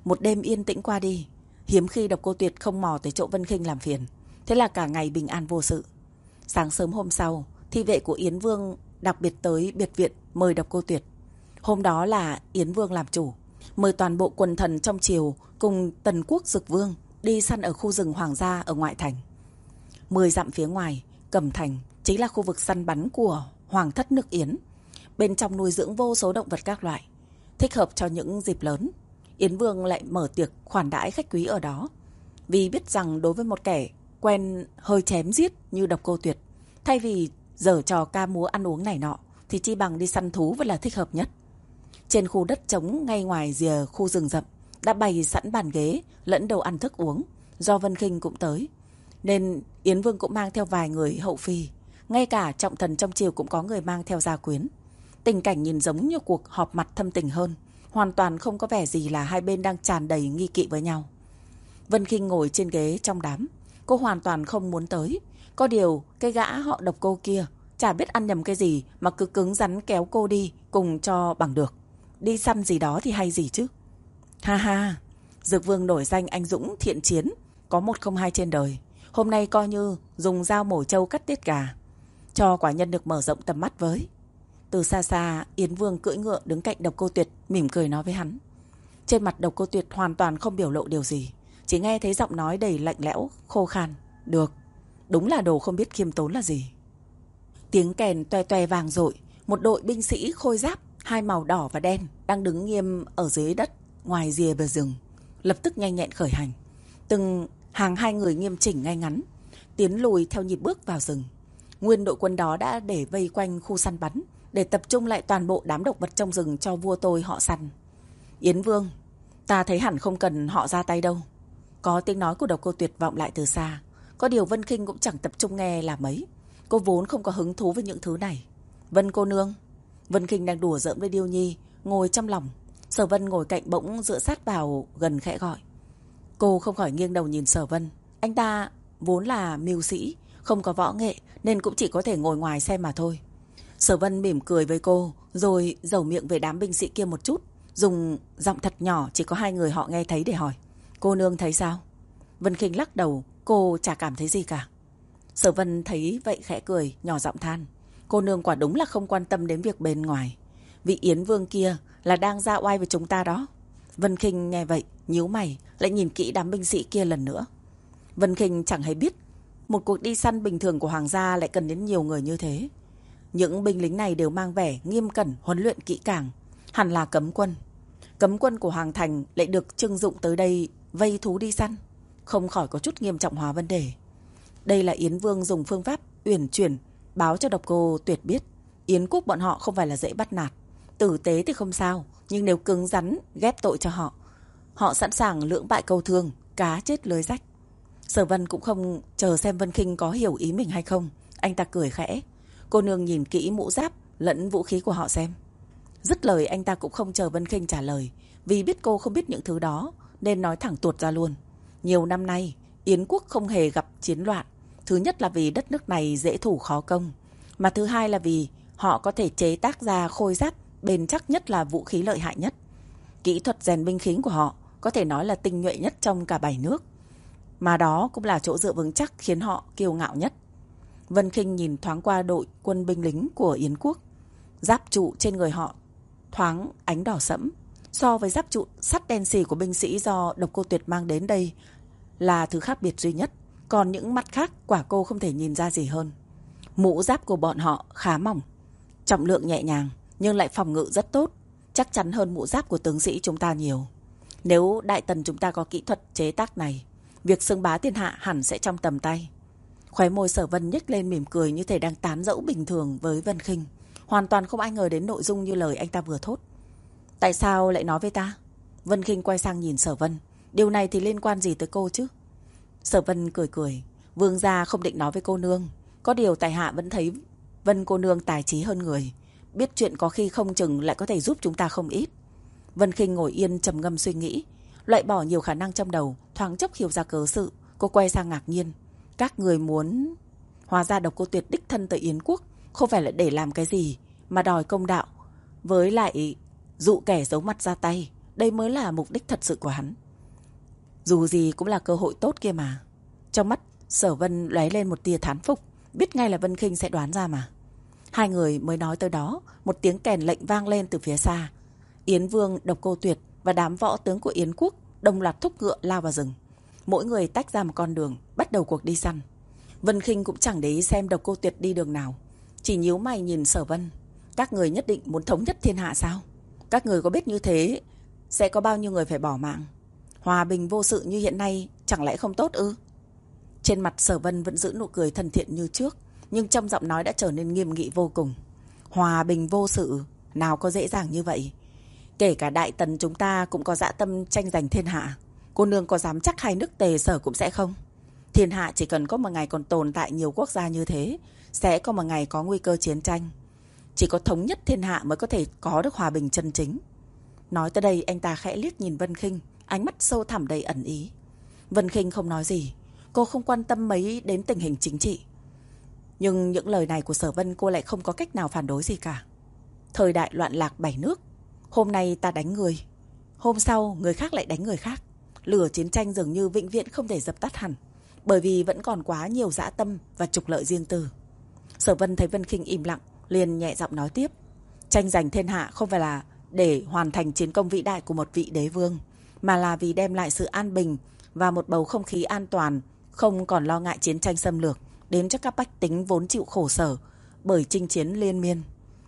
Một đêm yên tĩnh qua đi, hiếm khi Độc Cô Tuyệt không mò tới chỗ Vân Khinh làm phiền. Thế là cả ngày bình an vô sự. Sáng sớm hôm sau, thị vệ của Yến Vương đặc biệt tới biệt viện mời Độc Cô Tuyệt. Hôm đó là Yến Vương làm chủ, mời toàn bộ quần thần trong triều cùng Tần Quốc Dực Vương đi săn ở khu rừng hoàng gia ở ngoại thành. Mười dặm phía ngoài, Cẩm Thành chính là khu vực săn bắn của Hoàng thất nước Yến. Bên trong nuôi dưỡng vô số động vật các loại, thích hợp cho những dịp lớn. Yến Vương lại mở tiệc khoản đãi khách quý ở đó. Vì biết rằng đối với một kẻ quen hơi chém giết như Độc Cô Tuyệt, thay vì giở trò ca múa ăn uống này nọ, thì chi bằng đi săn thú vẫn là thích hợp nhất. Trên khu đất trống ngay ngoài rìa khu rừng rậm đã bày sẵn bàn ghế lẫn đồ ăn thức uống. Do Vân Khinh cũng tới, nên Yến Vương cũng mang theo vài người hậu phi. Ngay cả trọng thần trong triều cũng có người mang theo gia quyến. Tình cảnh nhìn giống như cuộc họp mặt thâm tình hơn, hoàn toàn không có vẻ gì là hai bên đang tràn đầy nghi kỵ với nhau. Vân Khinh ngồi trên ghế trong đám. Cô hoàn toàn không muốn tới. Có điều cái gã họ Độc Cô kia chả biết ăn nhầm cái gì mà cứ cứng rắn kéo cô đi cùng cho bằng được. Đi săn gì đó thì hay gì chứ. Ha ha, Dực Vương nổi danh anh dũng thiện chiến, có một không hai trên đời. Hôm nay coi như dùng dao mổ trâu cắt tiết gà, cho quả nhân được mở rộng tầm mắt với. Từ xa xa, Yến Vương cưỡi ngựa đứng cạnh Độc Cô Tuyệt, mỉm cười nói với hắn. Trên mặt Độc Cô Tuyệt hoàn toàn không biểu lộ điều gì, chỉ nghe thấy giọng nói đầy lạnh lẽo, khô khan. Được, đúng là đồ không biết khiêm tốn là gì. Tiếng kèn toe toe vàng dội. Một đội binh sĩ khôi giáp hai màu đỏ và đen đang đứng nghiêm ở dưới đất ngoài rìa bờ rừng, lập tức nhanh nhẹn khởi hành. Từng hàng hai người nghiêm chỉnh ngay ngắn tiến lùi theo nhịp bước vào rừng. Nguyên đội quân đó đã để vây quanh khu săn bắn, để tập trung lại toàn bộ đám độc vật trong rừng cho vua tôi họ săn. Yến Vương, ta thấy hẳn không cần họ ra tay đâu. Có tiếng nói của Độc Cô Tuyệt vọng lại từ xa. Có điều Vân Khinh cũng chẳng tập trung nghe là mấy. Cô vốn không có hứng thú với những thứ này. Vân cô nương. Vân Khinh đang đùa giỡn với Điêu Nhi, ngồi trong lòng. Sở Vân ngồi cạnh bỗng dựa sát vào gần khẽ gọi. Cô không khỏi nghiêng đầu nhìn Sở Vân. Anh ta vốn là mưu sĩ, không có võ nghệ, nên cũng chỉ có thể ngồi ngoài xem mà thôi. Sở Vân mỉm cười với cô, rồi dầu miệng về đám binh sĩ kia một chút, dùng giọng thật nhỏ chỉ có hai người họ nghe thấy để hỏi. Cô nương thấy sao? Vân Khinh lắc đầu, cô chả cảm thấy gì cả. Sở Vân thấy vậy khẽ cười, nhỏ giọng than. Cô nương quả đúng là không quan tâm đến việc bên ngoài. Vị Yến Vương kia là đang ra oai với chúng ta đó. Vân Khinh nghe vậy, nhíu mày, lại nhìn kỹ đám binh sĩ kia lần nữa. Vân Khinh chẳng hề biết một cuộc đi săn bình thường của hoàng gia lại cần đến nhiều người như thế. Những binh lính này đều mang vẻ nghiêm cẩn, huấn luyện kỹ càng, hẳn là cấm quân. Cấm quân của hoàng thành lại được trưng dụng tới đây vây thú đi săn, không khỏi có chút nghiêm trọng hóa vấn đề. Đây là Yến Vương dùng phương pháp uyển chuyển báo cho Độc Cô Tuyệt biết Yến quốc bọn họ không phải là dễ bắt nạt. Tử tế thì không sao, nhưng nếu cứng rắn ghép tội cho họ, họ sẵn sàng lưỡng bại câu thương, cá chết lưới rách. Sở Vân cũng không chờ xem Vân Khinh có hiểu ý mình hay không, anh ta cười khẽ. Cô nương nhìn kỹ mũ giáp lẫn vũ khí của họ xem. Dứt lời anh ta cũng không chờ Vân Khinh trả lời, vì biết cô không biết những thứ đó nên nói thẳng tuột ra luôn. Nhiều năm nay Yến quốc không hề gặp chiến loạn. Thứ nhất là vì đất nước này dễ thủ khó công, mà thứ hai là vì họ có thể chế tác ra khôi giáp bền chắc nhất là vũ khí lợi hại nhất. Kỹ thuật rèn binh khí của họ có thể nói là tinh nhuệ nhất trong cả bảy nước, mà đó cũng là chỗ dựa vững chắc khiến họ kiêu ngạo nhất. Vân Khinh nhìn thoáng qua đội quân binh lính của Yến quốc. Giáp trụ trên người họ thoáng ánh đỏ sẫm, so với giáp trụ sắt đen xì của binh sĩ do Độc Cô Tuyệt mang đến đây là thứ khác biệt duy nhất. Còn những mặt khác quả cô không thể nhìn ra gì hơn. Mũ giáp của bọn họ khá mỏng, trọng lượng nhẹ nhàng, nhưng lại phòng ngự rất tốt, chắc chắn hơn mũ giáp của tướng sĩ chúng ta nhiều. Nếu Đại Tần chúng ta có kỹ thuật chế tác này, việc xưng bá thiên hạ hẳn sẽ trong tầm tay. Khóe môi Sở Vân nhếch lên mỉm cười như thể đang tán dẫu bình thường với Vân Khinh, hoàn toàn không ai ngờ đến nội dung như lời anh ta vừa thốt. Tại sao lại nói với ta? Vân Khinh quay sang nhìn Sở Vân. Điều này thì liên quan gì tới cô chứ? Sở Vân cười cười. Vương gia không định nói với cô nương, có điều tại hạ vẫn thấy Vân cô nương tài trí hơn người, biết chuyện có khi không chừng lại có thể giúp chúng ta không ít. Vân Khinh ngồi yên trầm ngâm suy nghĩ, loại bỏ nhiều khả năng trong đầu, thoáng chốc hiểu ra cớ sự. Cô quay sang ngạc nhiên. Các người muốn... Hóa ra Độc Cô Tuyệt đích thân tới Yến quốc không phải là để làm cái gì, mà đòi công đạo, với lại dụ kẻ giấu mặt ra tay, đây mới là mục đích thật sự của hắn. Dù gì cũng là cơ hội tốt kia mà. Trong mắt Sở Vân lóe lên một tia thán phục, biết ngay là Vân Khinh sẽ đoán ra mà. Hai người mới nói tới đó, một tiếng kèn lệnh vang lên từ phía xa. Yến Vương, Độc Cô Tuyệt và đám võ tướng của Yến quốc đồng loạt thúc ngựa lao vào rừng. Mỗi người tách ra một con đường, bắt đầu cuộc đi săn. Vân Khinh cũng chẳng để ý xem Độc Cô Tuyệt đi đường nào, chỉ nhíu mày nhìn Sở Vân. Các người nhất định muốn thống nhất thiên hạ sao? Các người có biết như thế sẽ có bao nhiêu người phải bỏ mạng? Hòa bình vô sự như hiện nay chẳng lẽ không tốt ư? Trên mặt Sở Vân vẫn giữ nụ cười thân thiện như trước, nhưng trong giọng nói đã trở nên nghiêm nghị vô cùng. Hòa bình vô sự, nào có dễ dàng như vậy. Kể cả Đại Tần chúng ta cũng có dã tâm tranh giành thiên hạ. Cô nương có dám chắc hai nước Tề Sở cũng sẽ không? Thiên hạ chỉ cần có một ngày còn tồn tại nhiều quốc gia như thế, sẽ có một ngày có nguy cơ chiến tranh. Chỉ có thống nhất thiên hạ mới có thể có được hòa bình chân chính. Nói tới đây anh ta khẽ liếc nhìn Vân Khinh, ánh mắt sâu thẳm đầy ẩn ý. Vân Khinh không nói gì, cô không quan tâm mấy đến tình hình chính trị. Nhưng những lời này của Sở Vân cô lại không có cách nào phản đối gì cả. Thời đại loạn lạc bảy nước, hôm nay ta đánh người, hôm sau người khác lại đánh người khác. Lửa chiến tranh dường như vĩnh viễn không thể dập tắt hẳn, bởi vì vẫn còn quá nhiều dã tâm và trục lợi riêng tư. Sở Vân thấy Vân Khinh im lặng, liền nhẹ giọng nói tiếp. Tranh giành thiên hạ không phải là để hoàn thành chiến công vĩ đại của một vị đế vương, mà là vì đem lại sự an bình và một bầu không khí an toàn, không còn lo ngại chiến tranh xâm lược đến cho các bách tính vốn chịu khổ sở bởi chinh chiến liên miên.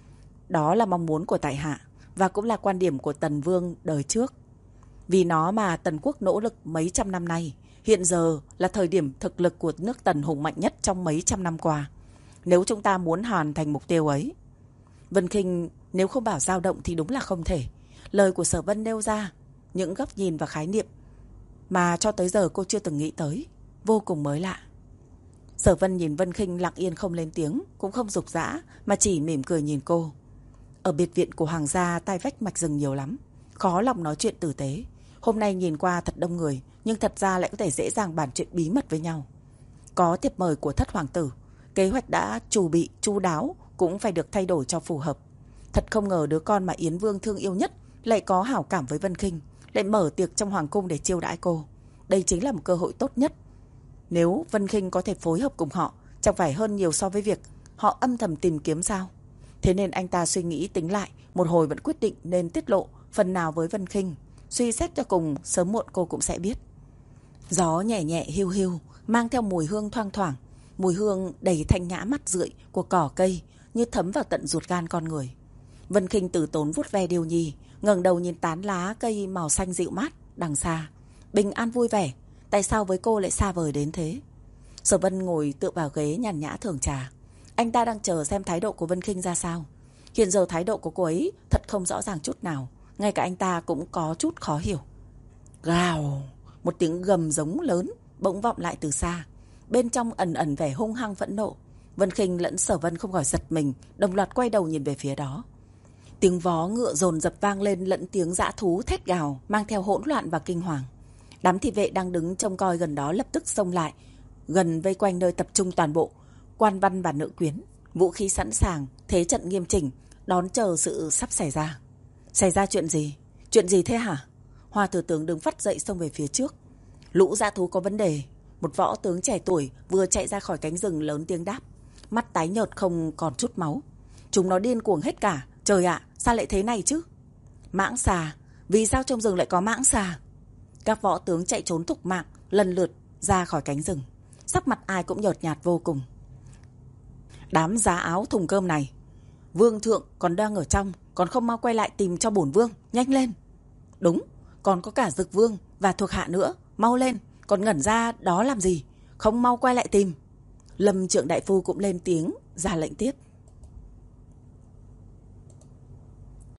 Đó là mong muốn của tại hạ và cũng là quan điểm của Tần Vương đời trước. Vì nó mà Tần quốc nỗ lực mấy trăm năm nay, hiện giờ là thời điểm thực lực của nước Tần hùng mạnh nhất trong mấy trăm năm qua. Nếu chúng ta muốn hoàn thành mục tiêu ấy, Vân Khinh nếu không bảo dao động thì đúng là không thể. Lời của Sở Vân nêu ra những góc nhìn và khái niệm mà cho tới giờ cô chưa từng nghĩ tới, vô cùng mới lạ. Sở Vân nhìn Vân Khinh lặng yên không lên tiếng, cũng không giục giã, mà chỉ mỉm cười nhìn cô. Ở biệt viện của Hoàng gia tai vách mạch rừng nhiều lắm, khó lòng nói chuyện tử tế. Hôm nay nhìn qua thật đông người, nhưng thật ra lại có thể dễ dàng bàn chuyện bí mật với nhau. Có thiệp mời của thất hoàng tử, kế hoạch đã chu bị, chu đáo cũng phải được thay đổi cho phù hợp. Thật không ngờ đứa con mà Yến Vương thương yêu nhất lại có hảo cảm với Vân Khinh, lại mở tiệc trong hoàng cung để chiêu đãi cô. Đây chính là một cơ hội tốt nhất. Nếu Vân Khinh có thể phối hợp cùng họ, chẳng phải hơn nhiều so với việc họ âm thầm tìm kiếm sao? Thế nên anh ta suy nghĩ tính lại, một hồi vẫn quyết định nên tiết lộ phần nào với Vân Khinh. Suy xét cho cùng, sớm muộn cô cũng sẽ biết. Gió nhẹ nhẹ hiu hiu, mang theo mùi hương thoang thoảng, mùi hương đầy thanh nhã mát rượi của cỏ cây như thấm vào tận ruột gan con người. Vân Khinh từ tốn vuốt ve điêu nhi, ngẩng đầu nhìn tán lá cây màu xanh dịu mát đằng xa, bình an vui vẻ. Tại sao với cô lại xa vời đến thế? Sở Vân ngồi tựa vào ghế nhàn nhã thưởng trà. Anh ta đang chờ xem thái độ của Vân Khinh ra sao. Hiện giờ thái độ của cô ấy thật không rõ ràng chút nào, ngay cả anh ta cũng có chút khó hiểu. Gào, một tiếng gầm giống lớn bỗng vọng lại từ xa, bên trong ẩn ẩn vẻ hung hăng phẫn nộ. Vân Khinh lẫn Sở Vân không khỏi giật mình, đồng loạt quay đầu nhìn về phía đó. Tiếng vó ngựa dồn dập vang lên lẫn tiếng dã thú thét gào, mang theo hỗn loạn và kinh hoàng. Đám thị vệ đang đứng trông coi gần đó lập tức xông lại, gần vây quanh nơi tập trung toàn bộ quan văn và nữ quyến, vũ khí sẵn sàng, thế trận nghiêm chỉnh, đón chờ sự sắp xảy ra. Xảy ra chuyện gì? Chuyện gì thế hả? Hoa thừa tướng đứng phắt dậy xông về phía trước. Lũ dã thú có vấn đề. Một võ tướng trẻ tuổi vừa chạy ra khỏi cánh rừng lớn tiếng đáp, mắt tái nhợt không còn chút máu. Chúng nó điên cuồng hết cả. Trời ạ, sao lại thế này chứ? Mãng xà, vì sao trong rừng lại có mãng xà? Các võ tướng chạy trốn thục mạng, lần lượt ra khỏi cánh rừng. Sắc mặt ai cũng nhợt nhạt vô cùng. Đám giá áo thùng cơm này, vương thượng còn đang ở trong, còn không mau quay lại tìm cho bổn vương, nhanh lên. Đúng, còn có cả Dực Vương và thuộc hạ nữa, mau lên, còn ngẩn ra đó làm gì, không mau quay lại tìm. Lâm Trượng đại phu cũng lên tiếng ra lệnh tiếp.